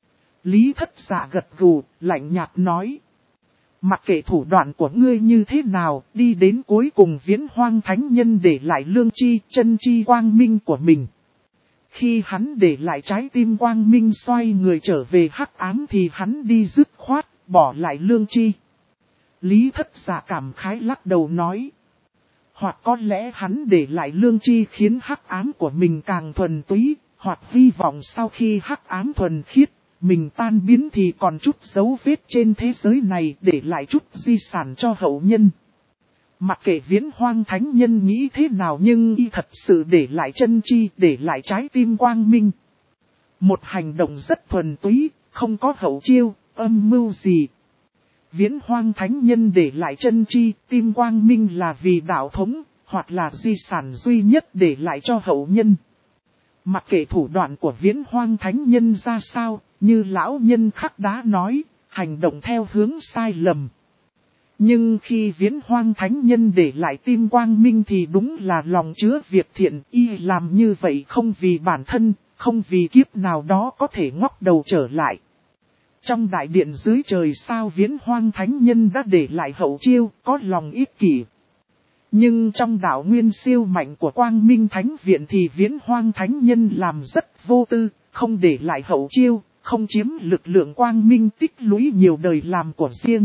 Lý Thất Dạ gật gù, lạnh nhạt nói. Mặc kệ thủ đoạn của ngươi như thế nào, đi đến cuối cùng Viễn Hoang Thánh Nhân để lại lương chi, chân chi quang minh của mình. Khi hắn để lại trái tim quang minh xoay người trở về hắc ám thì hắn đi dứt khoát, bỏ lại lương chi. Lý Thất Dạ cảm khái lắc đầu nói. Hoặc có lẽ hắn để lại lương tri khiến hắc ám của mình càng thuần túy, hoặc hy vọng sau khi hắc ám thuần khiết, mình tan biến thì còn chút dấu vết trên thế giới này để lại chút di sản cho hậu nhân. Mặc kệ Viễn Hoang Thánh Nhân nghĩ thế nào nhưng y thật sự để lại chân chi, để lại trái tim quang minh. Một hành động rất thuần túy, không có hậu chiêu, âm mưu gì. Viễn Hoang Thánh Nhân để lại chân chi, tim quang minh là vì đạo thống, hoặc là di sản duy nhất để lại cho hậu nhân. Mặc kệ thủ đoạn của Viễn Hoang Thánh Nhân ra sao, như lão nhân khắc đá nói, hành động theo hướng sai lầm. Nhưng khi Viễn Hoang Thánh Nhân để lại tim quang minh thì đúng là lòng chứa việc thiện, y làm như vậy không vì bản thân, không vì kiếp nào đó có thể ngóc đầu trở lại. Trong đại điện dưới trời sao Viễn Hoang Thánh Nhân đã để lại hậu chiêu, có lòng ích kỷ. Nhưng trong đạo nguyên siêu mạnh của Quang Minh Thánh Viện thì Viễn Hoang Thánh Nhân làm rất vô tư, không để lại hậu chiêu, không chiếm lực lượng Quang Minh tích lũy nhiều đời làm của riêng.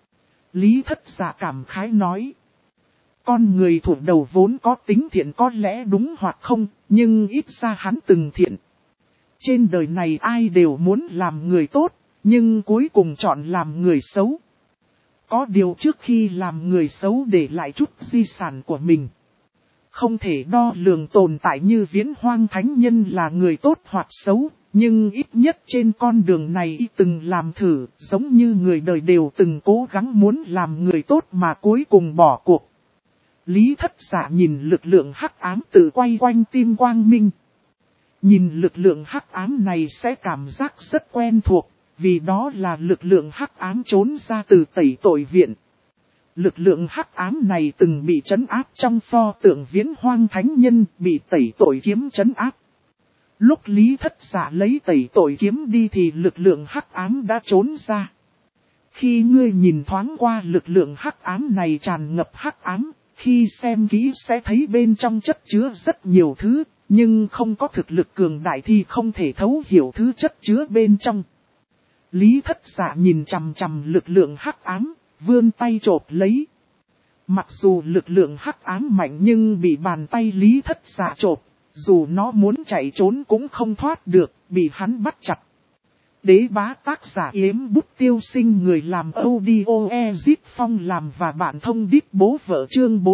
Lý Thất Dạ cảm khái nói. Con người thủ đầu vốn có tính thiện có lẽ đúng hoặc không, nhưng ít ra hắn từng thiện. Trên đời này ai đều muốn làm người tốt, nhưng cuối cùng chọn làm người xấu. Có điều trước khi làm người xấu để lại chút di sản của mình. Không thể đo lường tồn tại như Viễn Hoang Thánh Nhân là người tốt hoặc xấu, nhưng ít nhất trên con đường này y từng làm thử, giống như người đời đều từng cố gắng muốn làm người tốt mà cuối cùng bỏ cuộc. Lý Thất Dạ nhìn lực lượng hắc ám tự quay quanh tim quang minh. Nhìn lực lượng hắc ám này sẽ cảm giác rất quen thuộc, vì đó là lực lượng hắc ám trốn ra từ tẩy tội viện. Lực lượng hắc ám này từng bị trấn áp trong pho tượng Viễn Hoang Thánh Nhân, bị tẩy tội kiếm trấn áp. Lúc Lý Thất Dạ lấy tẩy tội kiếm đi thì lực lượng hắc ám đã trốn ra. Khi ngươi nhìn thoáng qua lực lượng hắc ám này tràn ngập hắc ám, khi xem kỹ sẽ thấy bên trong chất chứa rất nhiều thứ, nhưng không có thực lực cường đại thì không thể thấu hiểu thứ chất chứa bên trong. Lý Thất Dạ nhìn chằm chằm lực lượng hắc ám, vươn tay chộp lấy. Mặc dù lực lượng hắc ám mạnh nhưng bị bàn tay Lý Thất Dạ chộp, dù nó muốn chạy trốn cũng không thoát được, bị hắn bắt chặt. Đế bá tác giả Yếm Bút Tiêu Sinh, người làm audio Ezip Phong làm và bạn thông đít bố vợ, chương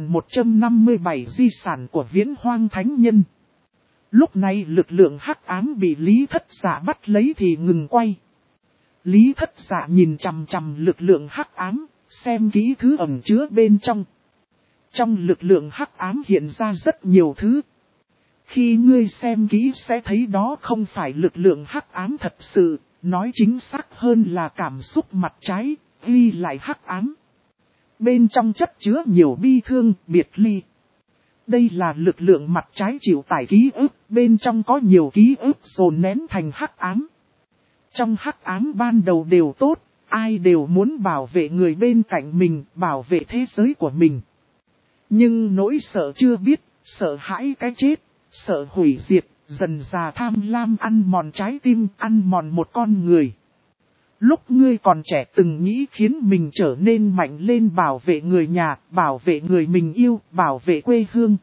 4157 di sản của Viễn Hoang Thánh Nhân. Lúc này lực lượng hắc ám bị Lý Thất Dạ bắt lấy thì ngừng quay. Lý Thất Dạ nhìn chằm chằm lực lượng hắc ám, xem kỹ thứ ẩn chứa bên trong. Trong lực lượng hắc ám hiện ra rất nhiều thứ. Khi ngươi xem kỹ sẽ thấy đó không phải lực lượng hắc ám thật sự, nói chính xác hơn là cảm xúc mặt trái, ghi lại hắc ám. Bên trong chất chứa nhiều bi thương, biệt ly. Đây là lực lượng mặt trái chịu tải ký ức, bên trong có nhiều ký ức dồn nén thành hắc ám. Trong hắc ám ban đầu đều tốt, ai đều muốn bảo vệ người bên cạnh mình, bảo vệ thế giới của mình. Nhưng nỗi sợ chưa biết, sợ hãi cái chết, sợ hủy diệt, dần dà tham lam ăn mòn trái tim, ăn mòn một con người. Lúc ngươi còn trẻ từng nghĩ khiến mình trở nên mạnh lên, bảo vệ người nhà, bảo vệ người mình yêu, bảo vệ quê hương.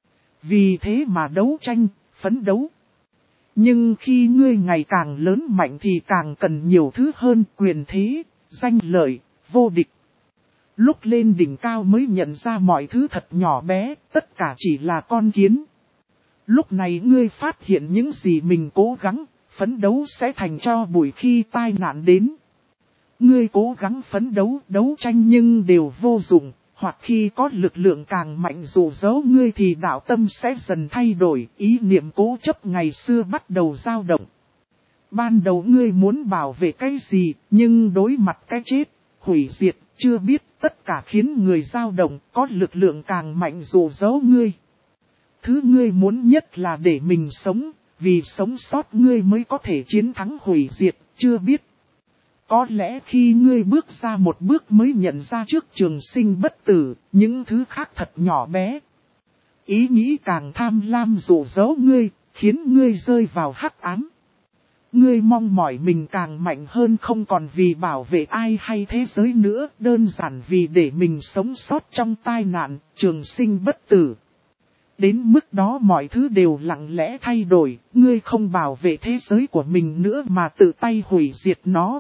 Vì thế mà đấu tranh, phấn đấu. Nhưng khi ngươi ngày càng lớn mạnh thì càng cần nhiều thứ hơn, quyền thế, danh lợi, vô địch. Lúc lên đỉnh cao mới nhận ra mọi thứ thật nhỏ bé, tất cả chỉ là con kiến. Lúc này ngươi phát hiện những gì mình cố gắng, phấn đấu sẽ thành tro bụi khi tai nạn đến. Ngươi cố gắng phấn đấu, đấu tranh nhưng đều vô dụng, hoặc khi có lực lượng càng mạnh dụ dỗ ngươi thì đạo tâm sẽ dần thay đổi, ý niệm cố chấp ngày xưa bắt đầu dao động. Ban đầu ngươi muốn bảo vệ cái gì, nhưng đối mặt cái chết, hủy diệt, chưa biết, tất cả khiến người dao động, có lực lượng càng mạnh dụ dỗ ngươi. Thứ ngươi muốn nhất là để mình sống, vì sống sót ngươi mới có thể chiến thắng hủy diệt, chưa biết. Có lẽ khi ngươi bước ra một bước mới nhận ra trước trường sinh bất tử, những thứ khác thật nhỏ bé. Ý nghĩ càng tham lam dụ dỗ ngươi, khiến ngươi rơi vào hắc ám. Ngươi mong mỏi mình càng mạnh hơn không còn vì bảo vệ ai hay thế giới nữa, đơn giản vì để mình sống sót trong tai nạn, trường sinh bất tử. Đến mức đó mọi thứ đều lặng lẽ thay đổi, ngươi không bảo vệ thế giới của mình nữa mà tự tay hủy diệt nó.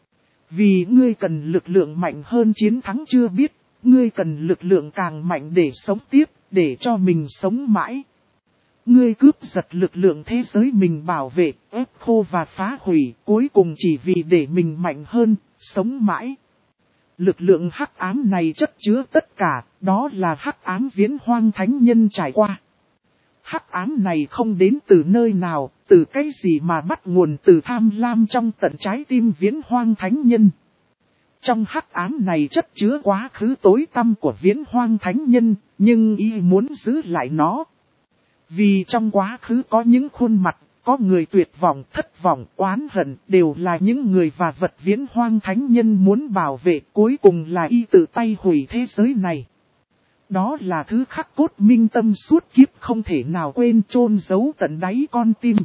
Vì ngươi cần lực lượng mạnh hơn chiến thắng chưa biết, ngươi cần lực lượng càng mạnh để sống tiếp, để cho mình sống mãi. Ngươi cướp giật lực lượng thế giới mình bảo vệ, ép khô và phá hủy, cuối cùng chỉ vì để mình mạnh hơn, sống mãi. Lực lượng hắc ám này chất chứa tất cả, đó là hắc ám viễn hoang thánh nhân trải qua. Hắc ám này không đến từ nơi nào, từ cái gì mà bắt nguồn từ tham lam trong tận trái tim viễn hoang thánh nhân. Trong hắc ám này chất chứa quá khứ tối tăm của viễn hoang thánh nhân, nhưng y muốn giữ lại nó. Vì trong quá khứ có những khuôn mặt, có người tuyệt vọng, thất vọng, oán hận, đều là những người và vật viễn hoang thánh nhân muốn bảo vệ, cuối cùng là y tự tay hủy thế giới này. Đó là thứ khắc cốt minh tâm suốt kiếp không thể nào quên, chôn giấu tận đáy con tim.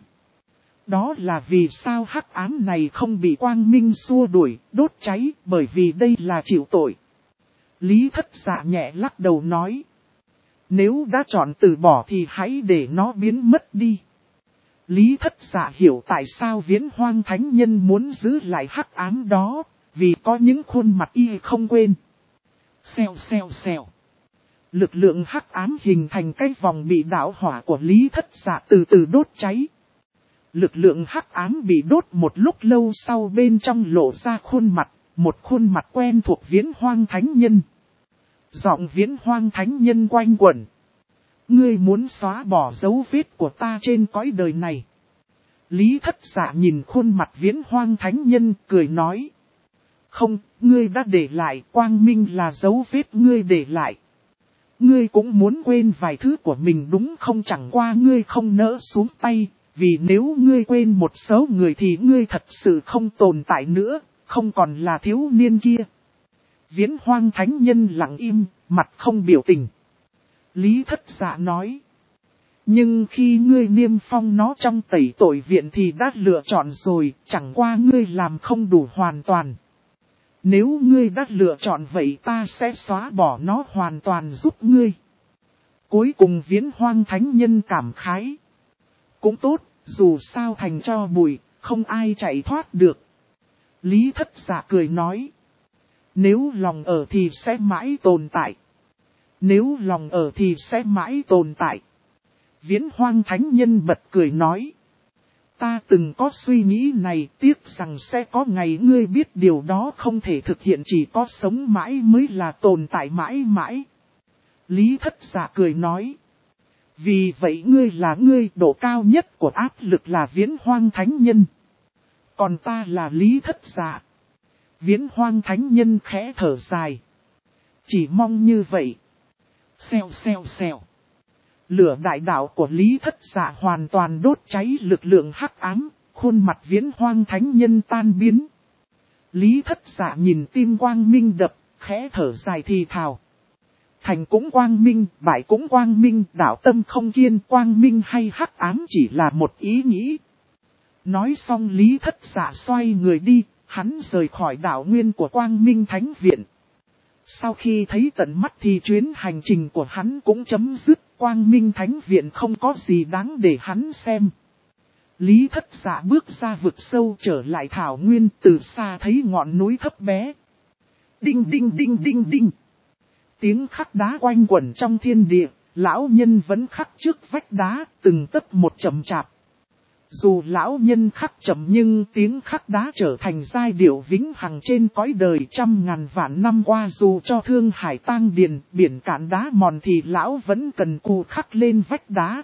Đó là vì sao hắc ám này không bị quang minh xua đuổi, đốt cháy, bởi vì đây là chịu tội. Lý Thất Dạ nhẹ lắc đầu nói. Nếu đã chọn từ bỏ thì hãy để nó biến mất đi. Lý Thất Dạ hiểu tại sao viễn hoang thánh nhân muốn giữ lại hắc ám đó, vì có những khuôn mặt y không quên. Xèo xèo xèo. Lực lượng hắc ám hình thành cái vòng bị đạo hỏa của Lý Thất Dạ từ từ đốt cháy. Lực lượng hắc ám bị đốt một lúc lâu sau bên trong lộ ra khuôn mặt, một khuôn mặt quen thuộc viễn hoang thánh nhân. Giọng viễn hoang thánh nhân quanh quẩn. Ngươi muốn xóa bỏ dấu vết của ta trên cõi đời này. Lý Thất Dạ nhìn khuôn mặt viễn hoang thánh nhân cười nói. Không, ngươi đã để lại, quang minh là dấu vết ngươi để lại. Ngươi cũng muốn quên vài thứ của mình đúng không, chẳng qua ngươi không nỡ xuống tay, vì nếu ngươi quên một số người thì ngươi thật sự không tồn tại nữa, không còn là thiếu niên kia. Viễn hoang thánh nhân lặng im, mặt không biểu tình. Lý Thất Dạ nói. Nhưng khi ngươi niêm phong nó trong tẩy tội viện thì đã lựa chọn rồi, chẳng qua ngươi làm không đủ hoàn toàn. Nếu ngươi đã lựa chọn vậy ta sẽ xóa bỏ nó hoàn toàn giúp ngươi. Cuối cùng viễn hoang thánh nhân cảm khái. Cũng tốt, dù sao thành cho bụi, không ai chạy thoát được. Lý Thất Dạ cười nói. Nếu lòng ở thì sẽ mãi tồn tại. Nếu lòng ở thì sẽ mãi tồn tại. Viễn hoang thánh nhân bật cười nói. Ta từng có suy nghĩ này, tiếc rằng sẽ có ngày ngươi biết điều đó không thể thực hiện, chỉ có sống mãi mới là tồn tại mãi mãi. Lý Thất Dạ cười nói. Vì vậy ngươi là ngươi, độ cao nhất của áp lực là viễn hoang thánh nhân. Còn ta là Lý Thất Dạ. Viễn hoang thánh nhân khẽ thở dài. Chỉ mong như vậy. Xèo xèo xèo. Lửa đại đạo của Lý Thất Dạ hoàn toàn đốt cháy lực lượng hắc ám, khuôn mặt viễn hoang thánh nhân tan biến. Lý Thất Dạ nhìn tim quang minh đập, khẽ thở dài thì thào. Thành cũng quang minh, bại cũng quang minh, đạo tâm không kiên, quang minh hay hắc ám chỉ là một ý nghĩ. Nói xong Lý Thất Dạ xoay người đi, hắn rời khỏi đạo nguyên của Quang Minh Thánh Viện. Sau khi thấy tận mắt thì chuyến hành trình của hắn cũng chấm dứt, Quang Minh Thánh Viện không có gì đáng để hắn xem. Lý Thất Dạ bước ra vực sâu trở lại thảo nguyên, từ xa thấy ngọn núi thấp bé. Đinh đinh đinh đinh đinh. Tiếng khắc đá quanh quẩn trong thiên địa, lão nhân vẫn khắc trước vách đá, từng tấc một chậm chạp. Dù lão nhân khắc chậm nhưng tiếng khắc đá trở thành giai điệu vĩnh hằng trên cõi đời trăm ngàn vạn năm qua, dù cho thương hải tang điền, biển cạn đá mòn thì lão vẫn cần cù khắc lên vách đá.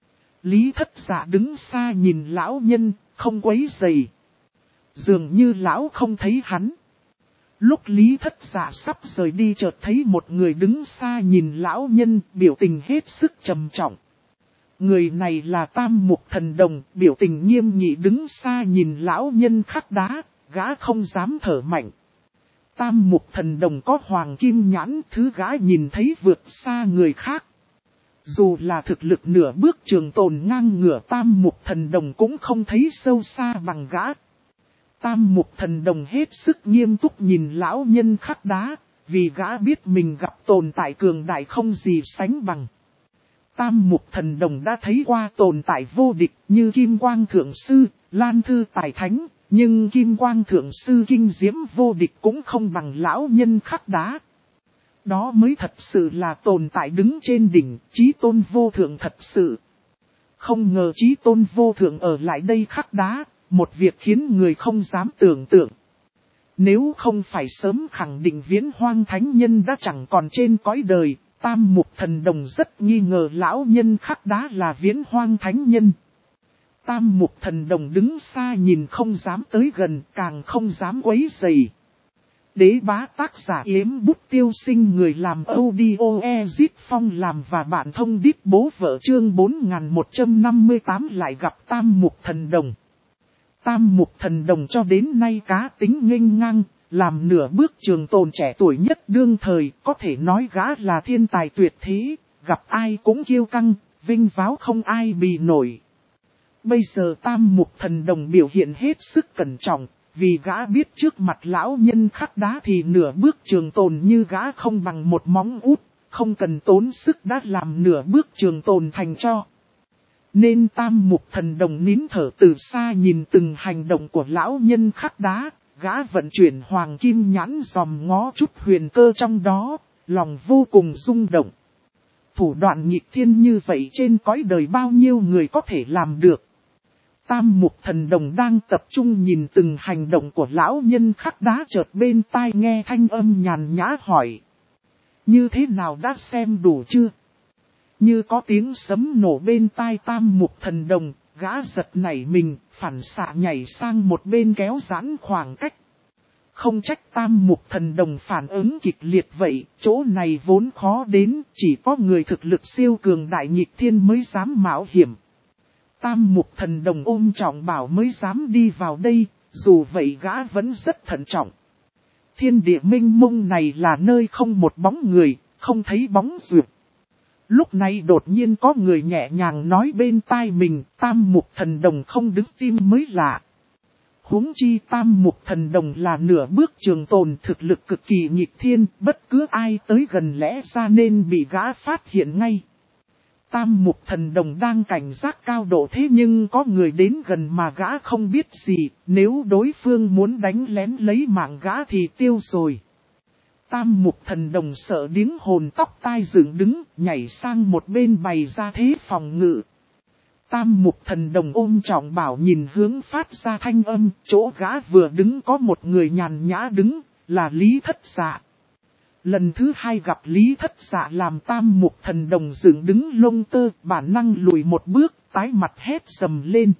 Lý Thất Dạ đứng xa nhìn lão nhân, không quấy rầy. Dường như lão không thấy hắn. Lúc Lý Thất Dạ sắp rời đi chợt thấy một người đứng xa nhìn lão nhân, biểu tình hết sức trầm trọng. Người này là Tam Mục Thần Đồng, biểu tình nghiêm nghị đứng xa nhìn lão nhân khắc đá, gã không dám thở mạnh. Tam Mục Thần Đồng có hoàng kim nhãn, thứ gã nhìn thấy vượt xa người khác. Dù là thực lực nửa bước trường tồn ngang ngửa Tam Mục Thần Đồng cũng không thấy sâu xa bằng gã. Tam Mục Thần Đồng hết sức nghiêm túc nhìn lão nhân khắc đá, vì gã biết mình gặp tồn tại cường đại không gì sánh bằng. Tam Mục Thần Đồng đã thấy qua tồn tại vô địch như Kim Quang Thượng Sư, Lan Thư Tài Thánh, nhưng Kim Quang Thượng Sư kinh diễm vô địch cũng không bằng lão nhân khắc đá. Đó mới thật sự là tồn tại đứng trên đỉnh, chí tôn vô thượng thật sự. Không ngờ chí tôn vô thượng ở lại đây khắc đá, một việc khiến người không dám tưởng tượng. Nếu không phải sớm khẳng định Viễn Hoang Thánh Nhân đã chẳng còn trên cõi đời, Tam Mục Thần Đồng rất nghi ngờ lão nhân khắc đá là Viễn Hoang Thánh Nhân. Tam Mục Thần Đồng đứng xa nhìn không dám tới gần, càng không dám quấy rầy. Đế bá tác giả Yếm Bút Tiêu Sinh, người làm audio Ezit Phong làm và bạn thông đít bố vợ, chương 4158 lại gặp Tam Mục Thần Đồng. Tam Mục Thần Đồng cho đến nay cá tính nghênh ngang, làm nửa bước trường tồn trẻ tuổi nhất đương thời, có thể nói gã là thiên tài tuyệt thế, gặp ai cũng kiêu căng, vinh váo không ai bì nổi. Bây giờ Tam Mục Thần Đồng biểu hiện hết sức cẩn trọng, vì gã biết trước mặt lão nhân khắc đá thì nửa bước trường tồn như gã không bằng một móng út, không cần tốn sức đã làm nửa bước trường tồn thành cho. Nên Tam Mục Thần Đồng nín thở từ xa nhìn từng hành động của lão nhân khắc đá, gã vận chuyển hoàng kim nhãn dòm ngó chút huyền cơ trong đó, lòng vô cùng rung động. Thủ đoạn nghịch thiên như vậy trên cõi đời bao nhiêu người có thể làm được. Tam Mục Thần Đồng đang tập trung nhìn từng hành động của lão nhân khắc đá, chợt bên tai nghe thanh âm nhàn nhã hỏi. Như thế nào đã xem đủ chưa? Như có tiếng sấm nổ bên tai Tam Mục Thần Đồng, gã giật nảy mình, phản xạ nhảy sang một bên kéo giãn khoảng cách. Không trách Tam Mục Thần Đồng phản ứng kịch liệt vậy, chỗ này vốn khó đến, chỉ có người thực lực siêu cường đại nghịch thiên mới dám mạo hiểm. Tam Mục Thần Đồng ôm trọng bảo mới dám đi vào đây, dù vậy gã vẫn rất thận trọng. Thiên địa minh mông này là nơi không một bóng người, không thấy bóng duyệt. Lúc này đột nhiên có người nhẹ nhàng nói bên tai mình, Tam Mục Thần Đồng không đứng tim mới lạ. Huống chi Tam Mục Thần Đồng là nửa bước trường tồn, thực lực cực kỳ nghịch thiên, bất cứ ai tới gần lẽ ra nên bị gã phát hiện ngay. Tam Mục Thần Đồng đang cảnh giác cao độ, thế nhưng có người đến gần mà gã không biết gì, nếu đối phương muốn đánh lén lấy mạng gã thì tiêu rồi. Tam Mục Thần Đồng sợ điếng hồn tóc tai dựng đứng, nhảy sang một bên bày ra thế phòng ngự. Tam Mục Thần Đồng ôm trọng bảo nhìn hướng phát ra thanh âm, chỗ gã vừa đứng có một người nhàn nhã đứng, là Lý Thất Dạ. Lần thứ hai gặp Lý Thất Dạ làm Tam Mục Thần Đồng dựng đứng lông tơ, bản năng lùi một bước, tái mặt hét sầm lên.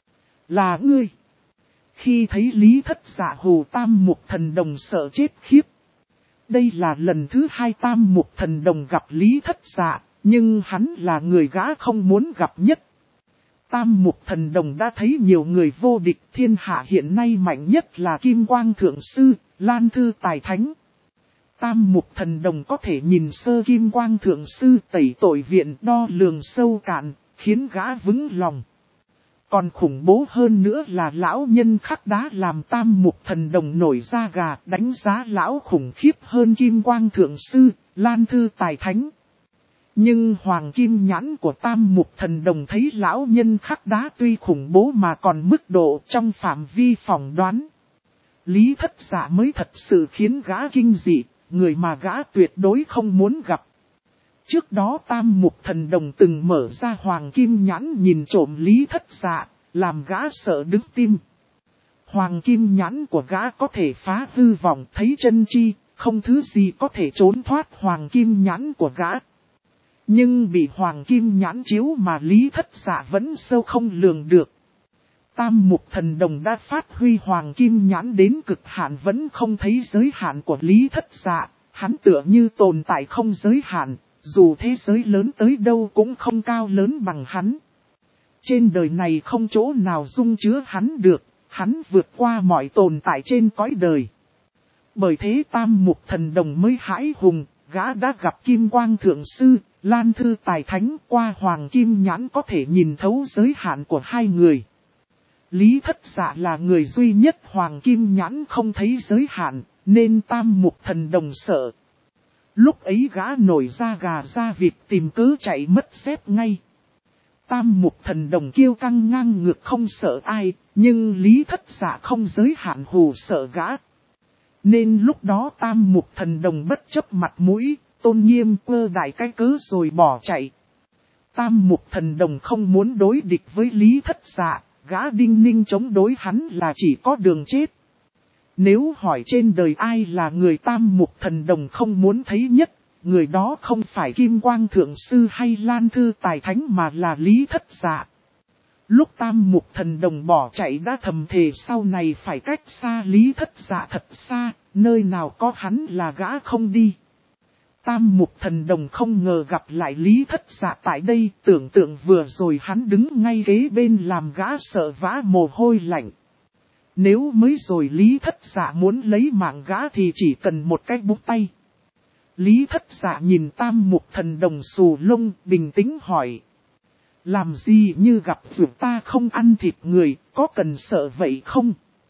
Là ngươi! Khi thấy Lý Thất Dạ hù Tam Mục Thần Đồng sợ chết khiếp. Đây là lần thứ hai Tam Mục Thần Đồng gặp Lý Thất Dạ, nhưng hắn là người gã không muốn gặp nhất. Tam Mục Thần Đồng đã thấy nhiều người vô địch, thiên hạ hiện nay mạnh nhất là Kim Quang Thượng Sư, Lan Thư Tài Thánh. Tam Mục Thần Đồng có thể nhìn sơ Kim Quang Thượng Sư tẩy tội viện, đo lường sâu cạn, khiến gã vững lòng. Còn khủng bố hơn nữa là lão nhân khắc đá làm Tam Mục Thần Đồng nổi da gà, đánh giá lão khủng khiếp hơn Kim Quang Thượng Sư, Lan Thư Tài Thánh. Nhưng hoàng kim nhãn của Tam Mục Thần Đồng thấy lão nhân khắc đá tuy khủng bố mà còn mức độ trong phạm vi phỏng đoán. Lý Thất Dạ mới thật sự khiến gã kinh dị, người mà gã tuyệt đối không muốn gặp. Trước đó Tam Mục Thần Đồng từng mở ra hoàng kim nhãn nhìn trộm Lý Thất Dạ, làm gã sợ đứng tim. Hoàng kim nhãn của gã có thể phá hư vọng thấy chân chi, không thứ gì có thể trốn thoát hoàng kim nhãn của gã. Nhưng bị hoàng kim nhãn chiếu mà Lý Thất Dạ vẫn sâu không lường được. Tam Mục Thần Đồng đã phát huy hoàng kim nhãn đến cực hạn vẫn không thấy giới hạn của Lý Thất Dạ, hắn tựa như tồn tại không giới hạn, dù thế giới lớn tới đâu cũng không cao lớn bằng hắn. Trên đời này không chỗ nào dung chứa hắn được, hắn vượt qua mọi tồn tại trên cõi đời. Bởi thế Tam Mục Thần Đồng mới hãi hùng, gã đã gặp Kim Quang Thượng Sư, Lan Thư Tài Thánh qua Hoàng Kim Nhãn có thể nhìn thấu giới hạn của hai người. Lý Thất Dạ là người duy nhất Hoàng Kim Nhãn không thấy giới hạn, nên Tam Mục Thần Đồng sợ. Lúc ấy gã nổi da gà da vịt tìm cớ chạy mất dép ngay. Tam Mục Thần Đồng kiêu căng ngang ngược không sợ ai, nhưng Lý Thất Dạ không giới hạn hù sợ gã. Nên lúc đó Tam Mục Thần Đồng bất chấp mặt mũi, tôn nghiêm quơ đại cái cớ rồi bỏ chạy. Tam Mục Thần Đồng không muốn đối địch với Lý Thất Dạ, gã đinh ninh chống đối hắn là chỉ có đường chết. Nếu hỏi trên đời ai là người Tam Mục Thần Đồng không muốn thấy nhất, người đó không phải Kim Quang Thượng Sư hay Lan Thư Tài Thánh mà là Lý Thất Dạ. Lúc Tam Mục Thần Đồng bỏ chạy đã thầm thề sau này phải cách xa Lý Thất Dạ thật xa, nơi nào có hắn là gã không đi. Tam Mục Thần Đồng không ngờ gặp lại Lý Thất Dạ tại đây, tưởng tượng vừa rồi hắn đứng ngay kế bên làm gã sợ vã mồ hôi lạnh. Nếu mới rồi Lý Thất Dạ muốn lấy mạng gã thì chỉ cần một cái búng tay. Lý Thất Dạ nhìn Tam Mục Thần Đồng xù lông, bình tĩnh hỏi. Làm gì như gặp vượt ta không ăn thịt người, có cần sợ vậy không?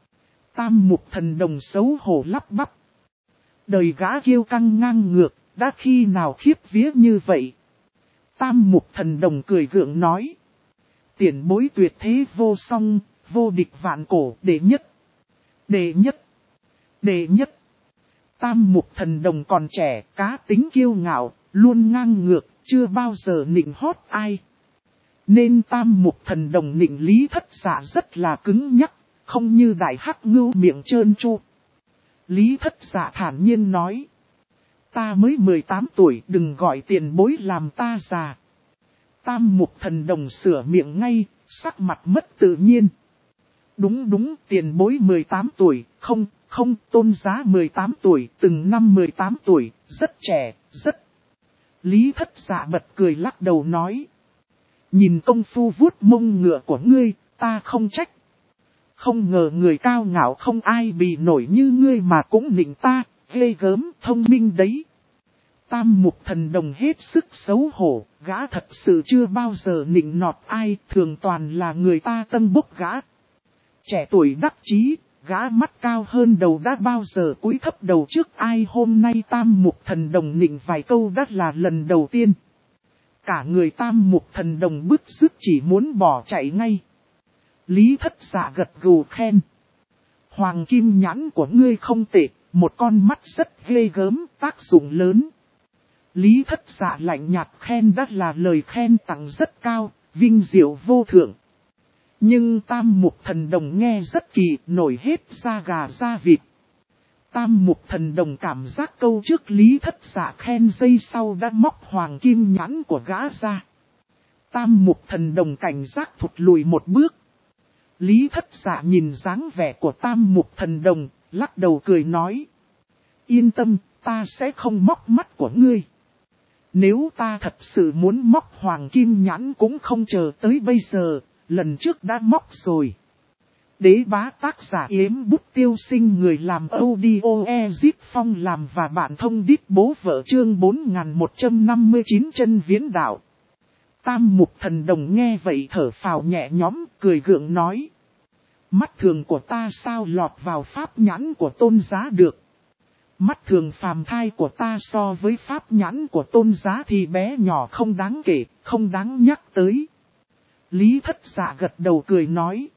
Tam Mục Thần Đồng xấu hổ lắp bắp. Đời gã kiêu căng ngang ngược, đã khi nào khiếp vía như vậy? Tam Mục Thần Đồng cười gượng nói. Tiền bối tuyệt thế vô song, vô địch vạn cổ, đệ nhất. Đệ nhất. Đệ nhất. Tam Mục Thần Đồng còn trẻ, cá tính kiêu ngạo, luôn ngang ngược, chưa bao giờ nịnh hót ai. Nên Tam Mục Thần Đồng nịnh Lý Thất Dạ rất là cứng nhắc, không như đại hắc ngưu miệng trơn tru. Lý Thất Dạ thản nhiên nói. Ta mới 18 tuổi, đừng gọi tiền bối làm ta già. Tam Mục Thần Đồng sửa miệng ngay, sắc mặt mất tự nhiên. Đúng, tiền bối 18 tuổi, không, tôn giá 18 tuổi, từng năm 18 tuổi, rất trẻ, rất. Lý Thất Dạ bật cười lắc đầu nói. Nhìn công phu vuốt mông ngựa của ngươi, ta không trách. Không ngờ người cao ngạo không ai bị nổi như ngươi mà cũng nịnh ta, ghê gớm, thông minh đấy. Tam Mục Thần Đồng hết sức xấu hổ, gã thật sự chưa bao giờ nịnh nọt ai, thường toàn là người ta tân bốc gã. Trẻ tuổi đắc chí, gã mắt cao hơn đầu đã bao giờ cúi thấp đầu trước ai, hôm nay Tam Mục Thần Đồng nịnh vài câu đã là lần đầu tiên. Cả người Tam Mục Thần Đồng bứt rứt chỉ muốn bỏ chạy ngay. Lý Thất Dạ gật gù khen. Hoàng Kim Nhãn của ngươi không tệ, một con mắt rất ghê gớm, tác dụng lớn. Lý Thất Dạ lạnh nhạt khen đã là lời khen tặng rất cao, vinh diệu vô thượng. Nhưng Tam Mục Thần Đồng nghe rất kỳ, nổi hết da gà da vịt. Tam Mục Thần Đồng cảm giác câu trước Lý Thất Dạ khen giây sau đã móc Hoàng Kim Nhãn của gã ra. Tam Mục Thần Đồng cảnh giác thụt lùi một bước. Lý Thất Dạ nhìn dáng vẻ của Tam Mục Thần Đồng, lắc đầu cười nói. Yên tâm, ta sẽ không móc mắt của ngươi. Nếu ta thật sự muốn móc Hoàng Kim Nhãn cũng không chờ tới bây giờ, lần trước đã móc rồi. Đế bá tác giả Yếm Bút Tiêu Sinh, người làm audio Ezip Phong làm và bạn thông đít bố vợ chương 4159 chân viễn đạo. Tam Mục Thần Đồng nghe vậy thở phào nhẹ nhõm, cười gượng nói. Mắt thường của ta sao lọt vào pháp nhãn của tôn giá được. Mắt thường phàm thai của ta so với pháp nhãn của tôn giá thì bé nhỏ không đáng kể, không đáng nhắc tới. Lý Thất Dạ gật đầu cười nói.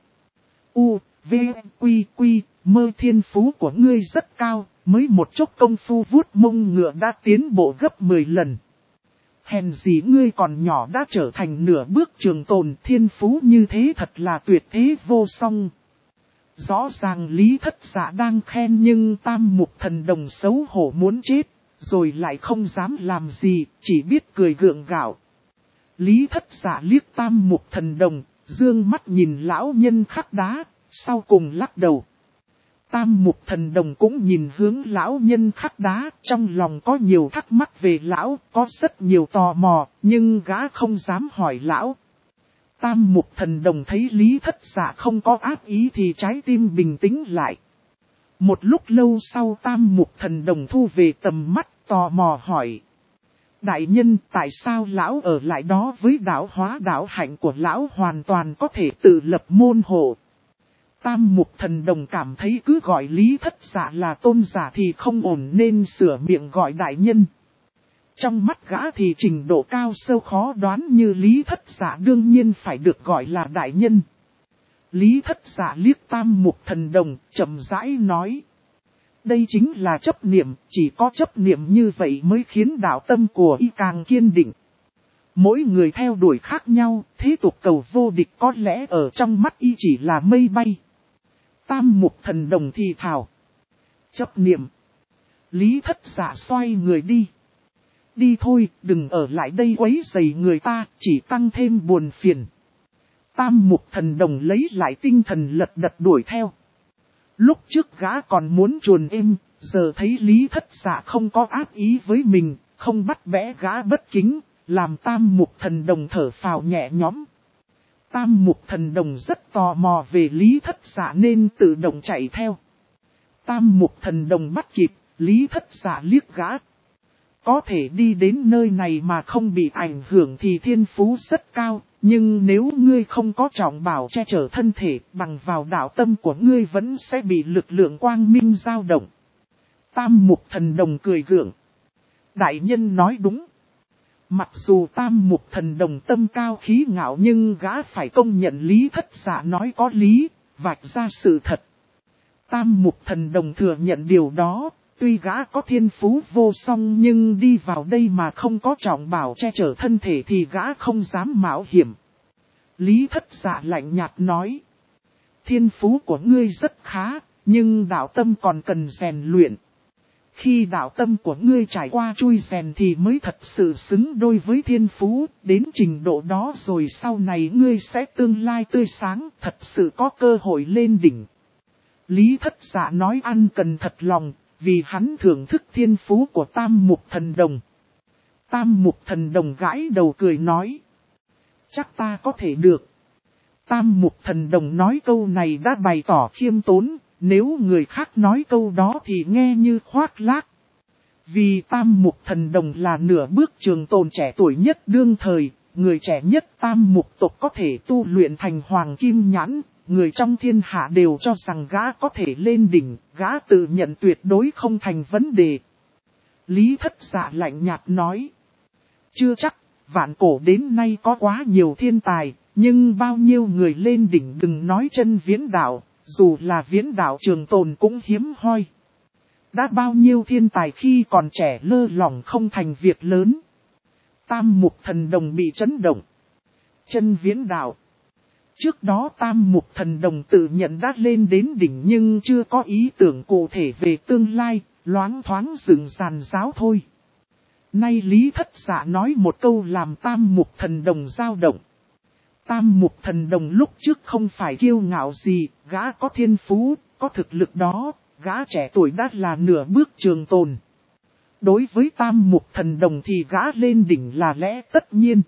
Quy, mơ thiên phú của ngươi rất cao, mới một chốc công phu vuốt mông ngựa đã tiến bộ gấp 10 lần. Hèn gì ngươi còn nhỏ đã trở thành nửa bước trường tồn, thiên phú như thế thật là tuyệt thế vô song. Rõ ràng Lý Thất Dạ đang khen nhưng Tam Mục Thần Đồng xấu hổ muốn chết, rồi lại không dám làm gì, chỉ biết cười gượng gạo. Lý Thất Dạ liếc Tam Mục Thần Đồng, dương mắt nhìn lão nhân khắc đá, sau cùng lắc đầu. Tam Mục Thần Đồng cũng nhìn hướng lão nhân khắc đá, trong lòng có nhiều thắc mắc về lão, có rất nhiều tò mò, nhưng gã không dám hỏi lão. Tam Mục Thần Đồng thấy Lý Thất Dạ không có ác ý thì trái tim bình tĩnh lại. Một lúc lâu sau Tam Mục Thần Đồng thu về tầm mắt, tò mò hỏi. Đại nhân, tại sao lão ở lại đó với đạo hóa đạo hạnh của lão hoàn toàn có thể tự lập môn hộ? Tam Mục Thần Đồng cảm thấy cứ gọi Lý Thất Dạ là tôn giả thì không ổn nên sửa miệng gọi đại nhân. Trong mắt gã thì trình độ cao sâu khó đoán như Lý Thất Dạ đương nhiên phải được gọi là đại nhân. Lý Thất Dạ liếc Tam Mục Thần Đồng, chậm rãi nói. Đây chính là chấp niệm, chỉ có chấp niệm như vậy mới khiến đạo tâm của y càng kiên định. Mỗi người theo đuổi khác nhau, thế tục cầu vô địch có lẽ ở trong mắt y chỉ là mây bay. Tam Mục Thần Đồng thì thào. Chấp niệm. Lý Thất Dạ xoay người đi. Đi thôi, đừng ở lại đây quấy rầy người ta, chỉ tăng thêm buồn phiền. Tam Mục Thần Đồng lấy lại tinh thần lật đật đuổi theo. Lúc trước gã còn muốn chuồn êm, giờ thấy Lý Thất Dạ không có ác ý với mình, không bắt bẽ gã bất kính, làm Tam Mục Thần Đồng thở phào nhẹ nhõm. Tam Mục Thần Đồng rất tò mò về Lý Thất Dạ nên tự động chạy theo. Tam Mục Thần Đồng bắt kịp, Lý Thất Dạ liếc gã. Có thể đi đến nơi này mà không bị ảnh hưởng thì thiên phú rất cao, nhưng nếu ngươi không có trọng bảo che chở thân thể, bằng vào đạo tâm của ngươi vẫn sẽ bị lực lượng quang minh dao động. Tam Mục Thần Đồng cười gượng. Đại nhân nói đúng. Mặc dù Tam Mục Thần Đồng tâm cao khí ngạo nhưng gã phải công nhận Lý Thất Dạ nói có lý, vạch ra sự thật. Tam Mục Thần Đồng thừa nhận điều đó. Tuy gã có thiên phú vô song nhưng đi vào đây mà không có trọng bảo che chở thân thể thì gã không dám mạo hiểm. Lý Thất Dạ lạnh nhạt nói. Thiên phú của ngươi rất khá, nhưng đạo tâm còn cần rèn luyện. Khi đạo tâm của ngươi trải qua chui rèn thì mới thật sự xứng đôi với thiên phú, đến trình độ đó rồi sau này ngươi sẽ tương lai tươi sáng, thật sự có cơ hội lên đỉnh. Lý Thất Dạ nói ăn cần thật lòng. Vì hắn thưởng thức thiên phú của Tam Mục Thần Đồng. Tam Mục Thần Đồng gãi đầu cười nói. Chắc ta có thể được. Tam Mục Thần Đồng nói câu này đã bày tỏ khiêm tốn. Nếu người khác nói câu đó thì nghe như khoác lác. Vì Tam Mục Thần Đồng là nửa bước trường tồn trẻ tuổi nhất đương thời. Người trẻ nhất Tam Mục tộc có thể tu luyện thành Hoàng Kim Nhãn. Người trong thiên hạ đều cho rằng gã có thể lên đỉnh, gã tự nhận tuyệt đối không thành vấn đề. Lý Thất Dạ lạnh nhạt nói. Chưa chắc, vạn cổ đến nay có quá nhiều thiên tài, nhưng bao nhiêu người lên đỉnh đừng nói chân viễn đạo, dù là viễn đạo trường tồn cũng hiếm hoi. Đã bao nhiêu thiên tài khi còn trẻ lơ lỏng không thành việc lớn. Tam Mục Thần Đồng bị chấn động. Chân viễn đạo. Trước đó Tam Mục Thần Đồng tự nhận đã lên đến đỉnh nhưng chưa có ý tưởng cụ thể về tương lai, loáng thoáng dựng giàn giáo thôi. Nay Lý Thất Dạ nói một câu làm Tam Mục Thần Đồng dao động. Tam Mục Thần Đồng lúc trước không phải kiêu ngạo gì, gã có thiên phú, có thực lực đó, gã trẻ tuổi đã là nửa bước trường tồn. Đối với Tam Mục Thần Đồng thì gã lên đỉnh là lẽ tất nhiên.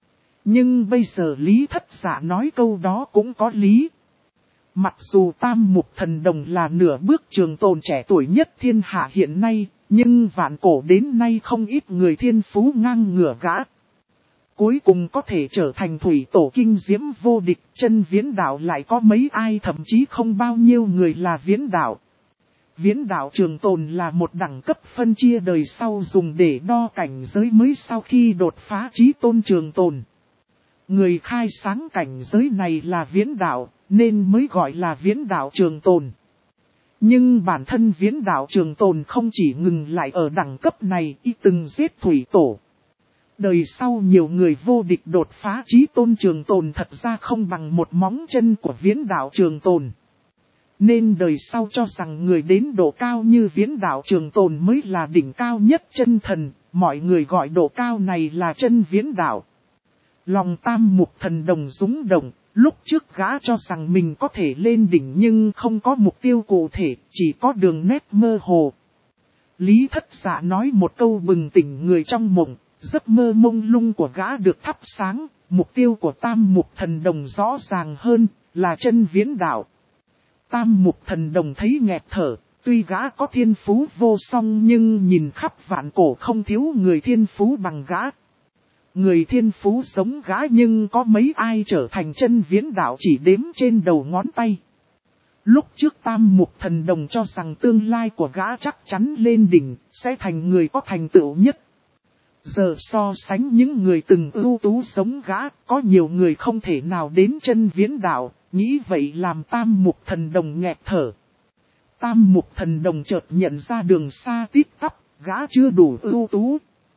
Nhưng bây giờ Lý Thất Dạ nói câu đó cũng có lý. Mặc dù Tam Mục Thần Đồng là nửa bước trường tồn trẻ tuổi nhất thiên hạ hiện nay, nhưng vạn cổ đến nay không ít người thiên phú ngang ngửa gã. Cuối cùng có thể trở thành thủy tổ kinh diễm vô địch, chân viễn đạo lại có mấy ai, thậm chí không bao nhiêu người là viễn đạo. Viễn đạo trường tồn là một đẳng cấp phân chia đời sau dùng để đo cảnh giới mới sau khi đột phá chí tôn trường tồn. Người khai sáng cảnh giới này là viễn đạo, nên mới gọi là viễn đạo trường tồn. Nhưng bản thân viễn đạo trường tồn không chỉ ngừng lại ở đẳng cấp này, y từng giết thủy tổ. Đời sau nhiều người vô địch đột phá chí tôn trường tồn thật ra không bằng một móng chân của viễn đạo trường tồn. Nên đời sau cho rằng người đến độ cao như viễn đạo trường tồn mới là đỉnh cao nhất chân thần, mọi người gọi độ cao này là chân viễn đạo. Lòng Tam Mục Thần Đồng rúng động, lúc trước gã cho rằng mình có thể lên đỉnh nhưng không có mục tiêu cụ thể, chỉ có đường nét mơ hồ. Lý Thất Dạ nói một câu bừng tỉnh người trong mộng, giấc mơ mông lung của gã được thắp sáng, mục tiêu của Tam Mục Thần Đồng rõ ràng hơn, là chân viễn đạo. Tam Mục Thần Đồng thấy nghẹt thở, Tuy gã có thiên phú vô song nhưng nhìn khắp vạn cổ không thiếu người thiên phú bằng gã. Người thiên phú giống gã nhưng có mấy ai trở thành chân viễn đạo chỉ đếm trên đầu ngón tay. Lúc trước Tam Mục Thần Đồng cho rằng tương lai của gã chắc chắn lên đỉnh, sẽ thành người có thành tựu nhất. Giờ so sánh những người từng ưu tú giống gã, có nhiều người không thể nào đến chân viễn đạo, nghĩ vậy làm Tam Mục Thần Đồng nghẹt thở. Tam Mục Thần Đồng chợt nhận ra đường xa tít tắp, gã chưa đủ ưu tú.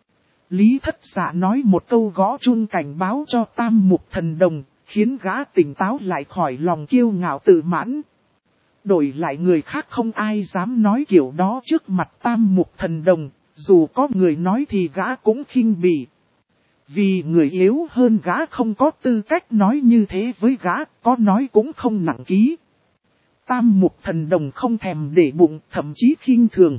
Lý Thất Dạ nói một câu gõ chuông cảnh báo cho Tam Mục Thần Đồng, khiến gã tỉnh táo lại khỏi lòng kiêu ngạo tự mãn. Đổi lại người khác không ai dám nói kiểu đó trước mặt Tam Mục Thần Đồng, dù có người nói thì gã cũng khinh bỉ. Vì người yếu hơn gã không có tư cách nói như thế với gã, có nói cũng không nặng ký. Tam Mục Thần Đồng không thèm để bụng, thậm chí khinh thường.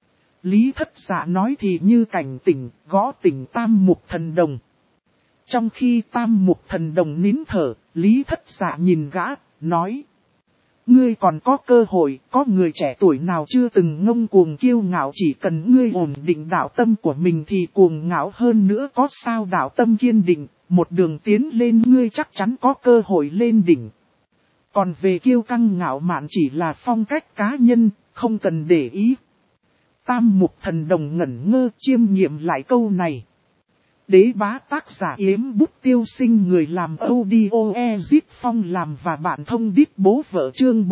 Lý Thất Dạ nói thì như cảnh tỉnh, gõ tỉnh Tam Mục Thần Đồng. Trong khi Tam Mục Thần Đồng nín thở, Lý Thất Dạ nhìn gã, nói: ngươi còn có cơ hội, có người trẻ tuổi nào chưa từng ngông cuồng kiêu ngạo, chỉ cần ngươi ổn định đạo tâm của mình thì cuồng ngạo hơn nữa có sao đạo tâm kiên định, một đường tiến lên ngươi chắc chắn có cơ hội lên đỉnh. Còn về kiêu căng ngạo mạn chỉ là phong cách cá nhân, không cần để ý. Tam Mục Thần Đồng ngẩn ngơ chiêm nghiệm lại câu này. Đế bá tác giả Yếm Bút Tiêu Sinh, người làm audio Ezit Phong làm và bạn thông đít bố vợ, chương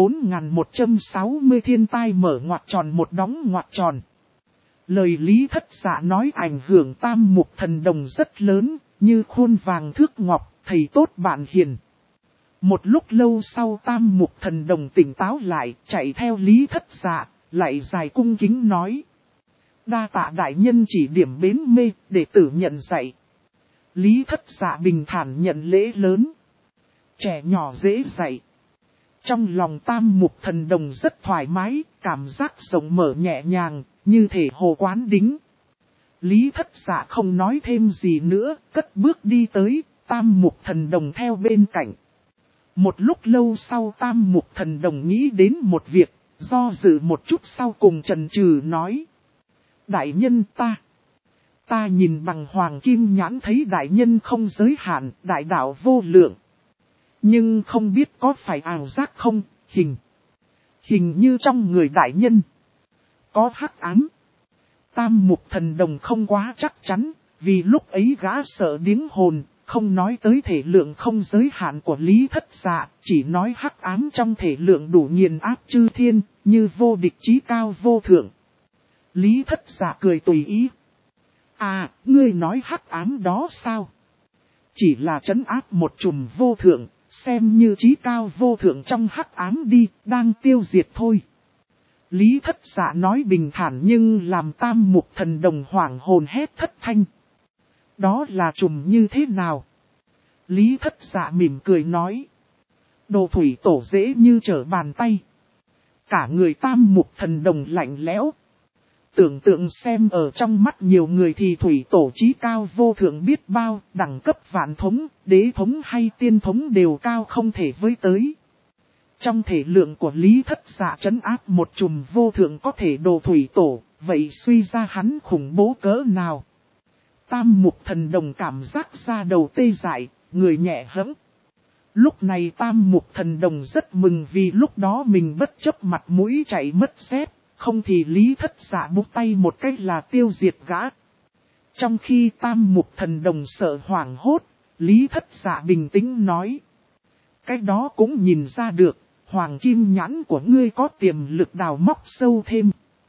4160 thiên tai mở ngoặc tròn một đóng ngoặc tròn. Lời Lý Thất Dạ nói ảnh hưởng Tam Mục Thần Đồng rất lớn, như khuôn vàng thước ngọc, thầy tốt bạn hiền. Một lúc lâu sau Tam Mục Thần Đồng tỉnh táo lại, chạy theo Lý Thất Dạ, lại dài cung kính nói: đa tạ đại nhân chỉ điểm bến mê, đệ tử nhận dạy. Lý Thất Dạ bình thản nhận lễ lớn. Trẻ nhỏ dễ dạy. Trong lòng Tam Mục Thần Đồng rất thoải mái, cảm giác rộng mở nhẹ nhàng, như thể hồ quán đính. Lý Thất Dạ không nói thêm gì nữa, cất bước đi tới, Tam Mục Thần Đồng theo bên cạnh. Một lúc lâu sau Tam Mục Thần Đồng nghĩ đến một việc, do dự một chút sau cùng chần chừ nói: đại nhân ta nhìn bằng hoàng kim nhãn thấy đại nhân không giới hạn, đại đạo vô lượng. Nhưng không biết có phải ảo giác không, hình như trong người đại nhân có hắc ám. Tam Mục Thần Đồng không quá chắc chắn, vì lúc ấy gã sợ điếng hồn, không nói tới thể lượng không giới hạn của Lý Thất Dạ, chỉ nói hắc ám trong thể lượng đủ nghiền áp chư thiên, như vô địch chí cao vô thượng. Lý Thất Dạ cười tùy ý. À, ngươi nói hắc ám đó sao? Chỉ là trấn áp một chùm vô thượng, xem như chí cao vô thượng trong hắc ám đi, đang tiêu diệt thôi. Lý Thất Dạ nói bình thản nhưng làm Tam Mục Thần Đồng hoảng hồn hét thất thanh. Đó là chùm như thế nào? Lý Thất Dạ mỉm cười nói: đồ thủy tổ dễ như trở bàn tay. Cả người Tam Mục Thần Đồng lạnh lẽo. Tưởng tượng xem ở trong mắt nhiều người thì thủy tổ chí cao vô thượng biết bao, đẳng cấp vạn thống, đế thống hay tiên thống đều cao không thể với tới. Trong thể lượng của Lý Thất Dạ trấn áp một chùm vô thượng có thể đồ thủy tổ, vậy suy ra hắn khủng bố cỡ nào? Tam Mục Thần Đồng cảm giác da đầu tê dại, người nhẹ hẫng. Lúc này Tam Mục Thần Đồng rất mừng vì lúc đó mình bất chấp mặt mũi chạy mất dép, không thì Lý Thất Dạ búng tay một cách là tiêu diệt gã. Trong khi Tam Mục Thần Đồng sợ hoảng hốt, Lý Thất Dạ bình tĩnh nói: cái đó cũng nhìn ra được, hoàng kim nhãn của ngươi có tiềm lực đào móc sâu thêm.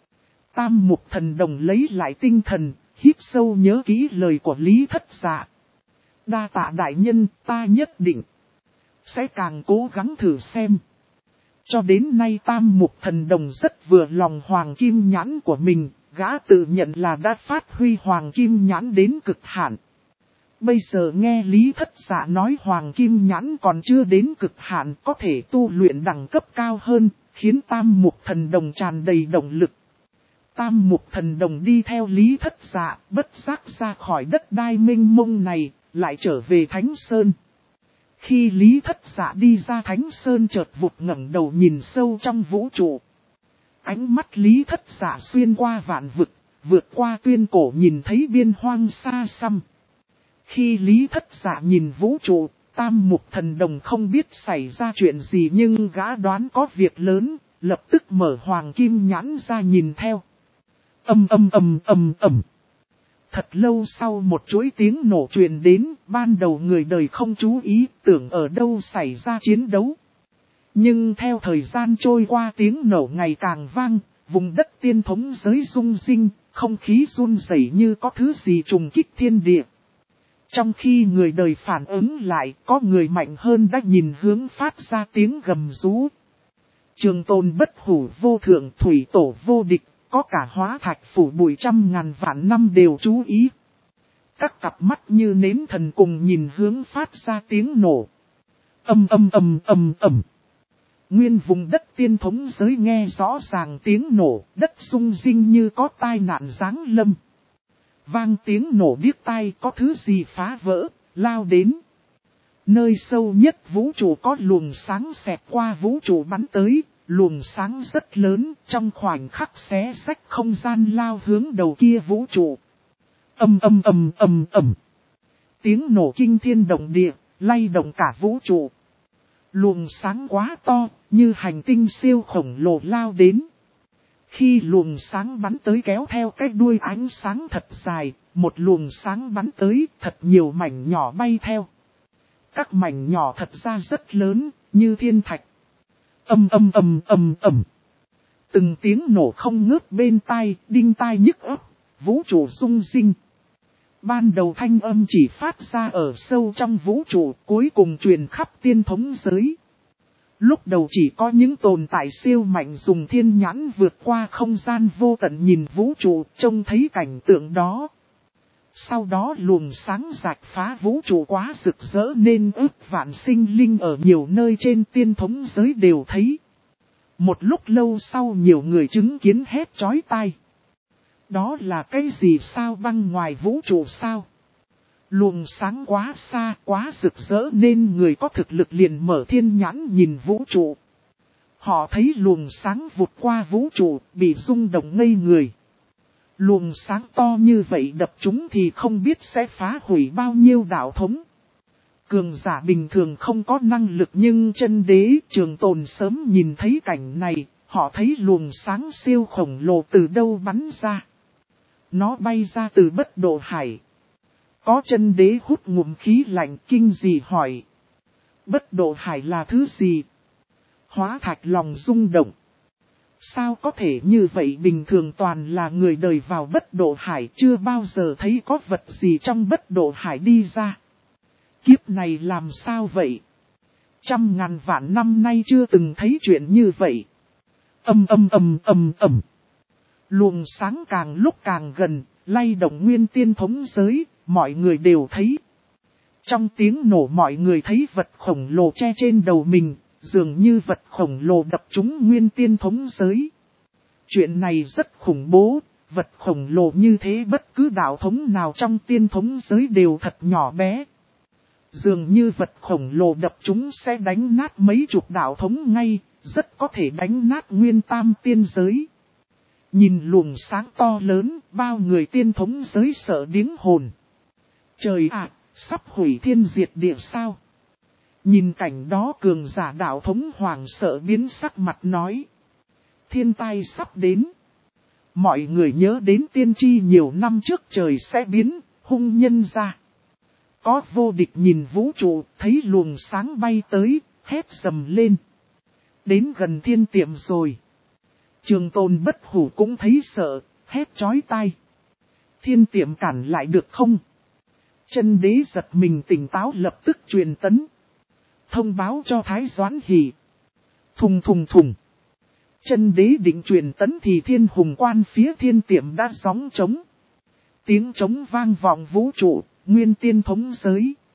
Tam Mục Thần Đồng lấy lại tinh thần, hít sâu nhớ kỹ lời của Lý Thất Dạ. Đa tạ đại nhân, ta nhất định sẽ càng cố gắng thử xem. Cho đến nay Tam Mục Thần Đồng rất vừa lòng hoàng kim nhãn của mình, gã tự nhận là đã phát huy hoàng kim nhãn đến cực hạn. Bây giờ nghe Lý Thất Dạ nói hoàng kim nhãn còn chưa đến cực hạn, có thể tu luyện đẳng cấp cao hơn, khiến Tam Mục Thần Đồng tràn đầy động lực. Tam Mục Thần Đồng đi theo Lý Thất Dạ, bất giác ra khỏi đất đai mênh mông này, lại trở về Thánh Sơn. Khi Lý Thất Dạ đi ra Thánh Sơn chợt vụt ngẩng đầu nhìn sâu trong vũ trụ. Ánh mắt Lý Thất Dạ xuyên qua vạn vực, vượt qua tuyên cổ nhìn thấy biên hoang xa xăm. Khi Lý Thất Dạ nhìn vũ trụ, Tam Mục Thần Đồng không biết xảy ra chuyện gì nhưng gã đoán có việc lớn, lập tức mở hoàng kim nhãn ra nhìn theo. Ầm. Thật lâu sau một chuỗi tiếng nổ truyền đến, ban đầu người đời không chú ý, tưởng ở đâu xảy ra chiến đấu. Nhưng theo thời gian trôi qua tiếng nổ ngày càng vang, vùng đất tiên thống giới rung rinh, không khí run rẩy như có thứ gì trùng kích thiên địa. Trong khi người đời phản ứng lại, có người mạnh hơn đã nhìn hướng phát ra tiếng gầm rú. Trường tồn bất hủ vô thượng, thủy tổ vô địch, có cả Hóa Thạch phủ bụi trăm ngàn vạn năm đều chú ý. Các cặp mắt như nến thần cùng nhìn hướng phát ra tiếng nổ. Ầm. Nguyên vùng đất tiên thống giới nghe rõ ràng tiếng nổ, đất rung rinh như có tai nạn giáng lâm. Vang tiếng nổ điếc tai, có thứ gì phá vỡ, lao đến. Nơi sâu nhất vũ trụ có luồng sáng xẹt qua vũ trụ bắn tới, luồng sáng rất lớn, trong khoảnh khắc xé rách không gian lao hướng đầu kia vũ trụ. Ầm. Tiếng nổ kinh thiên động địa, lay động cả vũ trụ. Luồng sáng quá to, như hành tinh siêu khổng lồ lao đến. Khi luồng sáng bắn tới kéo theo cái đuôi ánh sáng thật dài, một luồng sáng bắn tới, thật nhiều mảnh nhỏ bay theo. Các mảnh nhỏ thật ra rất lớn, như thiên thạch. Ầm. Từng tiếng nổ không ngớt bên tai, đinh tai nhức óc, vũ trụ rung rinh. Ban đầu thanh âm chỉ phát ra ở sâu trong vũ trụ, cuối cùng truyền khắp tiên thống giới. Lúc đầu chỉ có những tồn tại siêu mạnh dùng thiên nhãn vượt qua không gian vô tận nhìn vũ trụ, trông thấy cảnh tượng đó. Sau đó luồng sáng rạch phá vũ trụ quá rực rỡ nên ước vạn sinh linh ở nhiều nơi trên tiên thống giới đều thấy. Một lúc lâu sau nhiều người chứng kiến hét chói tai. Đó là cái gì sao băng ngoài vũ trụ sao? Luồng sáng quá xa, quá rực rỡ nên người có thực lực liền mở thiên nhãn nhìn vũ trụ. Họ thấy luồng sáng vụt qua vũ trụ, bị rung động ngây người. Luồng sáng to như vậy đập chúng thì không biết sẽ phá hủy bao nhiêu đạo thống. Cường giả bình thường không có năng lực nhưng chân đế Trường Tồn sớm nhìn thấy cảnh này, họ thấy luồng sáng siêu khổng lồ từ đâu bắn ra. Nó bay ra từ Bất Độ Hải. Có chân đế hút ngụm khí lạnh kinh dị hỏi. Bất Độ Hải là thứ gì? Hóa Thạch lòng rung động. Sao có thể như vậy, bình thường toàn là người đời vào Bất Độ Hải, chưa bao giờ thấy có vật gì trong Bất Độ Hải đi ra. Kiếp này làm sao vậy? Trăm ngàn vạn năm nay chưa từng thấy chuyện như vậy. Ầm. Luồng sáng càng lúc càng gần, lay động nguyên tiên thống giới, mọi người đều thấy. Trong tiếng nổ mọi người thấy vật khổng lồ che trên đầu mình, dường như vật khổng lồ đập trúng nguyên tiên thống giới. Chuyện này rất khủng bố, vật khổng lồ như thế bất cứ đạo thống nào trong tiên thống giới đều thật nhỏ bé. Dường như vật khổng lồ đập chúng sẽ đánh nát mấy chục đạo thống ngay, rất có thể đánh nát nguyên tam tiên giới. Nhìn luồng sáng to lớn, bao người tiên thống giới sợ điếng hồn. Trời ạ, sắp hủy thiên diệt địa sao? Nhìn cảnh đó cường giả đạo thống hoàng sợ biến sắc mặt nói. Thiên tai sắp đến. Mọi người nhớ đến tiên tri nhiều năm trước trời sẽ biến, hung nhân ra. Có vô địch nhìn vũ trụ, thấy luồng sáng bay tới, hét dầm lên. Đến gần thiên tiệm rồi. Trường Tồn bất hủ cũng thấy sợ, hét chói tai. Thiên tiệm cản lại được không? Chân đế giật mình tỉnh táo lập tức truyền tấn. Thông báo cho Thái Doãn Hỷ. Thùng. Chân đế định truyền tấn thì thiên hùng quan phía thiên tiệm đã gióng trống. Tiếng trống vang vọng vũ trụ, nguyên tiên thống giới.